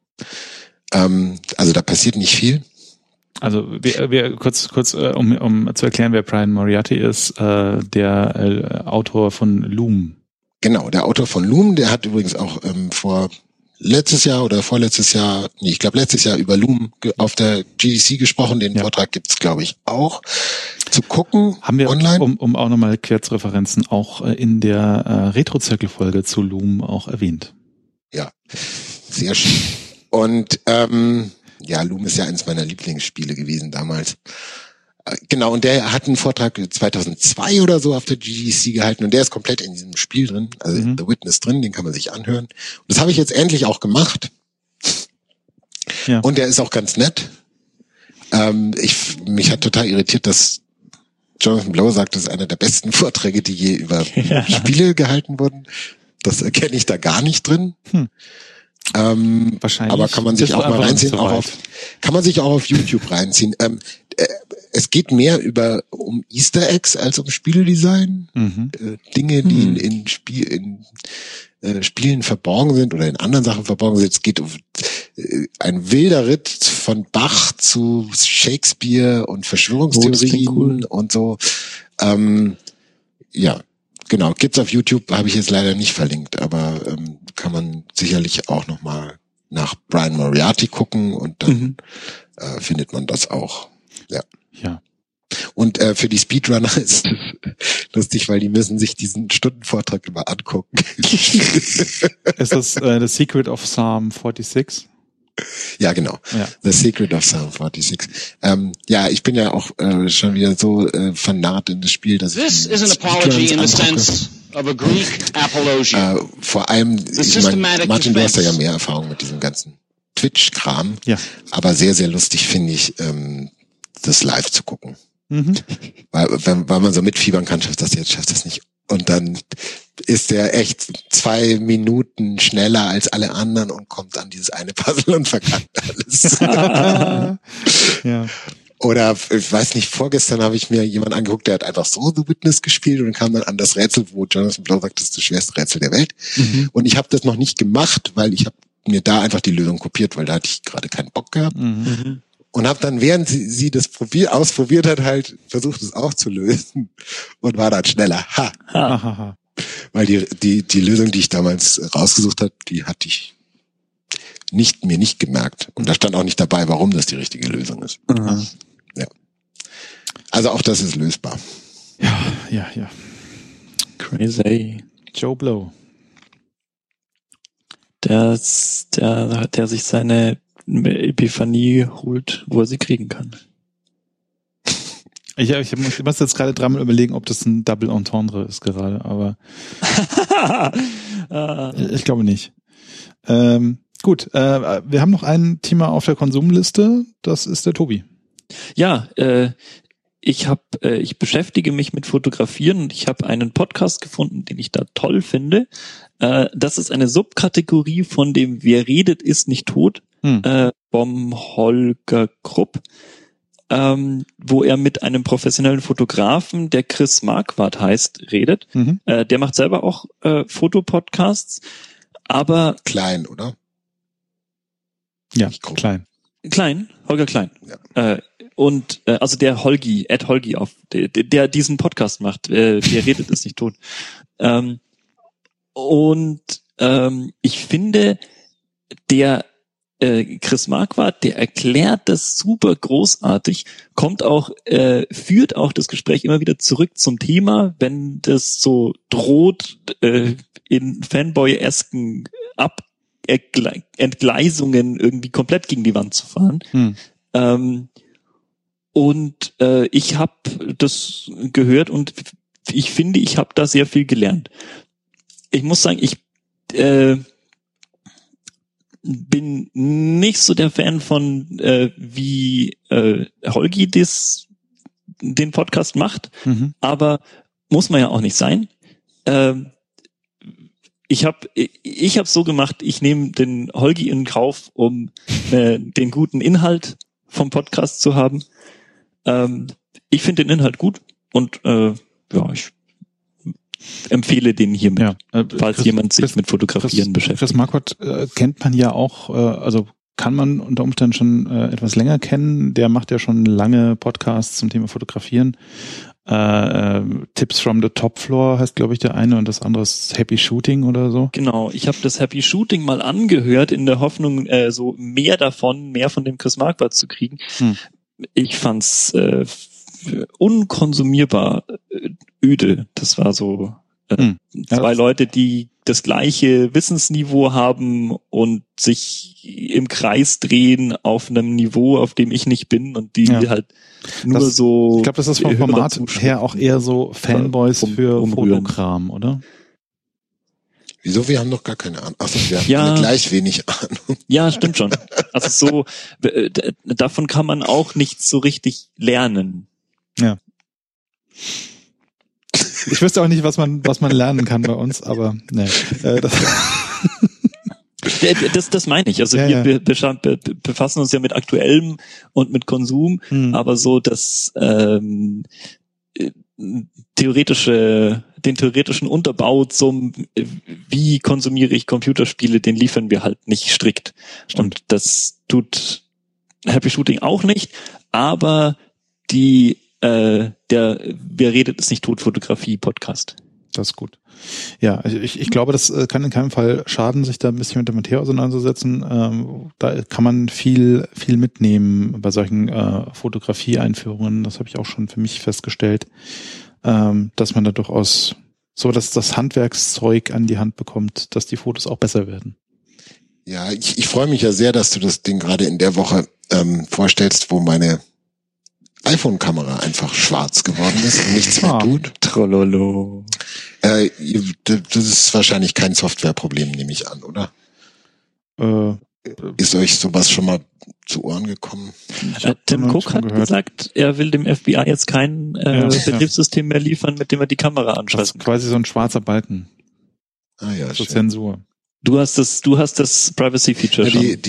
Also da passiert nicht viel. Also wir kurz um zu erklären, wer Brian Moriarty ist, der Autor von Loom. Genau, der Autor von Loom, der hat übrigens auch letztes Jahr über Loom auf der GDC gesprochen. Den Vortrag gibt's, glaube ich, auch zu gucken. Haben wir online. Um auch nochmal Kurzreferenzen auch in der Retro-Zirkel-Folge zu Loom auch erwähnt. Ja, sehr schön. Und Loom ist ja eines meiner Lieblingsspiele gewesen damals. Genau, und der hat einen Vortrag 2002 oder so auf der GDC gehalten und der ist komplett in diesem Spiel drin, also The Witness drin, den kann man sich anhören. Und das habe ich jetzt endlich auch gemacht. Ja. Und der ist auch ganz nett. Mich hat total irritiert, dass Jonathan Blow sagt, das ist einer der besten Vorträge, die je über Spiele gehalten wurden. Das erkenne ich da gar nicht drin. Wahrscheinlich. Aber kann man sich auch mal reinziehen, kann man sich auch auf YouTube reinziehen. Es geht mehr um Easter Eggs als um Spieldesign. Dinge, die in Spielen verborgen sind oder in anderen Sachen verborgen sind. Es geht um ein wilder Ritt von Bach zu Shakespeare und Verschwörungstheorien und so. Ja, genau. Gibt's auf YouTube, habe ich jetzt leider nicht verlinkt, aber kann man sicherlich auch nochmal nach Brian Moriarty gucken und dann findet man das auch. Ja. Und für die Speedrunner ist es lustig, weil die müssen sich diesen Stundenvortrag immer angucken. Ist das The Secret of Psalm 46? Ja, genau. Ja. The Secret of Psalm 46. Ich bin ja auch schon wieder so vernarrt in das Spiel, dass This is an apology in the sense of a Greek apologia. Vor allem, ich meine, Martin, du hast ja mehr Erfahrung mit diesem ganzen Twitch-Kram. Ja. Aber sehr, sehr lustig finde ich, das live zu gucken. Weil man so mitfiebern kann, schafft das nicht. Und dann ist der echt 2 Minuten schneller als alle anderen und kommt an dieses eine Puzzle und verkackt alles. Ja. Oder, ich weiß nicht, vorgestern habe ich mir jemanden angeguckt, der hat einfach so The Witness gespielt und kam dann an das Rätsel, wo Jonathan Blow sagt, das ist das schwerste Rätsel der Welt. Und ich habe das noch nicht gemacht, weil ich habe mir da einfach die Lösung kopiert, weil da hatte ich gerade keinen Bock gehabt. Und habe dann, während sie das ausprobiert hat, halt versucht, es auch zu lösen und war dann schneller. Weil die Lösung, die ich damals rausgesucht habe, die hatte ich mir nicht gemerkt. Und da stand auch nicht dabei, warum das die richtige Lösung ist. Ja. Also auch das ist lösbar. Ja. Crazy. Joe Blow. der sich seine Epiphanie holt, wo er sie kriegen kann. Ich muss jetzt gerade dreimal überlegen, ob das ein Double Entendre ist gerade, aber ich glaube nicht. Gut, wir haben noch ein Thema auf der Konsumliste, das ist der Tobi. Ja, ich beschäftige mich mit Fotografieren und ich habe einen Podcast gefunden, den ich da toll finde. Das ist eine Subkategorie von dem Wer redet, ist nicht tot, vom Holger Krupp, wo er mit einem professionellen Fotografen, der Chris Marquardt heißt, redet. Der macht selber auch Fotopodcasts, aber... Klein, oder? Ja, Klein. Klein, Holger Klein. Ja. Also der Holgi, Ed Holgi der diesen Podcast macht, der redet ist nicht tot. Ich finde, der Chris Marquardt, der erklärt das super großartig, führt auch das Gespräch immer wieder zurück zum Thema, wenn das so droht, in Fanboy-esken Entgleisungen irgendwie komplett gegen die Wand zu fahren. Ich habe das gehört und ich finde, ich habe da sehr viel gelernt. Ich muss sagen, ich bin nicht so der Fan von wie Holgi den Podcast macht, aber muss man ja auch nicht sein. Ich habe so gemacht, ich nehme den Holgi in Kauf, um den guten Inhalt vom Podcast zu haben. Ich finde den Inhalt gut und ich empfehle den hiermit, falls jemand sich mit Fotografieren beschäftigt. Chris Marquardt kennt man ja auch, also kann man unter Umständen schon etwas länger kennen. Der macht ja schon lange Podcasts zum Thema Fotografieren. Tips from the Top Floor heißt, glaube ich, der eine und das andere ist Happy Shooting oder so. Genau, ich habe das Happy Shooting mal angehört in der Hoffnung, so mehr von dem Chris Marquardt zu kriegen. Ich fand's unkonsumierbar öde. Das war so zwei Leute, die das gleiche Wissensniveau haben und sich im Kreis drehen auf einem Niveau, auf dem ich nicht bin und die halt nur so... Ich glaube, das ist vom Format her auch eher so Fanboys für Fotokram, oder? Wieso? Wir haben noch gar keine Ahnung. Achso, wir haben gleich wenig Ahnung. Ja, stimmt schon. Also davon kann man auch nicht so richtig lernen. Ja. Ich wüsste auch nicht, was man lernen kann bei uns, aber ne. Das meine ich. Also wir befassen uns ja mit Aktuellem und mit Konsum, aber so das den theoretischen Unterbau zum wie konsumiere ich Computerspiele, den liefern wir halt nicht strikt. Stimmt. Und das tut Happy Shooting auch nicht, aber der Wer redet ist nicht tot Fotografie-Podcast. Das ist gut. Ja, ich glaube, das kann in keinem Fall schaden, sich da ein bisschen mit der Materie auseinanderzusetzen. Da kann man viel mitnehmen bei solchen Fotografie-Einführungen. Das habe ich auch schon für mich festgestellt, dass man da durchaus so das Handwerkszeug an die Hand bekommt, dass die Fotos auch besser werden. Ja, ich freue mich ja sehr, dass du das Ding gerade in der Woche vorstellst, wo meine iPhone-Kamera einfach schwarz geworden ist und nichts mehr tut. Trollolo. Das ist wahrscheinlich kein Softwareproblem, nehme ich an, oder? Ist euch sowas schon mal zu Ohren gekommen? Tim Cook hat gesagt, er will dem FBI jetzt kein Betriebssystem mehr liefern, mit dem er die Kamera anschalten kann. Das ist quasi so ein schwarzer Balken. Ah ja, so Zensur. Du hast das Privacy-Feature schon.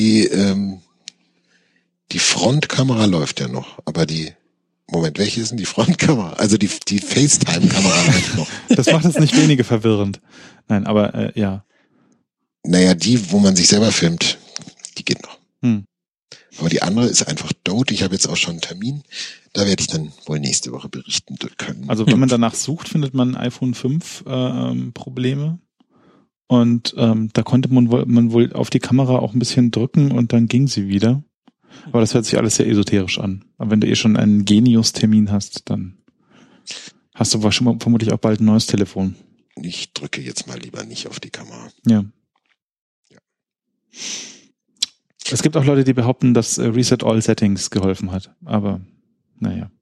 Die Frontkamera läuft ja noch, aber welche ist denn die Frontkamera? Also die FaceTime-Kamera läuft noch. Das macht es nicht weniger verwirrend. Nein, aber ja. Naja, die, wo man sich selber filmt, die geht noch. Aber die andere ist einfach tot. Ich habe jetzt auch schon einen Termin. Da werde ich dann wohl nächste Woche berichten können. Also wenn man danach sucht, findet man iPhone 5 Probleme. Und da konnte man wohl auf die Kamera auch ein bisschen drücken und dann ging sie wieder. Aber das hört sich alles sehr esoterisch an. Aber wenn du schon einen Genius-Termin hast, dann hast du vermutlich auch bald ein neues Telefon. Ich drücke jetzt mal lieber nicht auf die Kamera. Ja. Es gibt auch Leute, die behaupten, dass Reset All Settings geholfen hat. Aber, naja.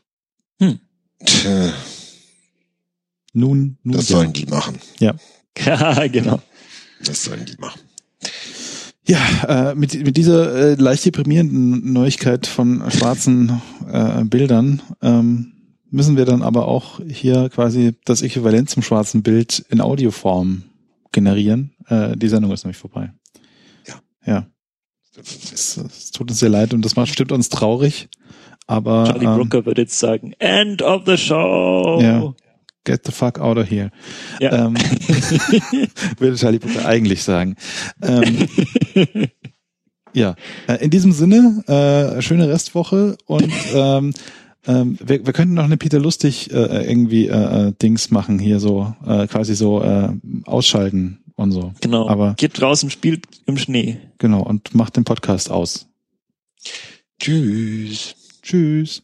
Tja, Nun das sollen die machen. Ja. Ja, genau. Das sollen die machen. Ja, mit dieser leicht deprimierenden Neuigkeit von schwarzen Bildern müssen wir dann aber auch hier quasi das Äquivalent zum schwarzen Bild in Audioform generieren. Die Sendung ist nämlich vorbei. Ja. Es tut uns sehr leid und das stimmt uns traurig. Aber Charlie Brooker würde jetzt sagen, End of the show. Ja. Get the fuck out of here. Ja. Würde Charlie Brooker eigentlich sagen. Ja, in diesem Sinne, schöne Restwoche und wir könnten noch eine Peter Lustig irgendwie Dings machen hier so, quasi so ausschalten und so. Genau. Aber geht draußen, spielt im Schnee. genau, und macht den Podcast aus. Tschüss. Tschüss.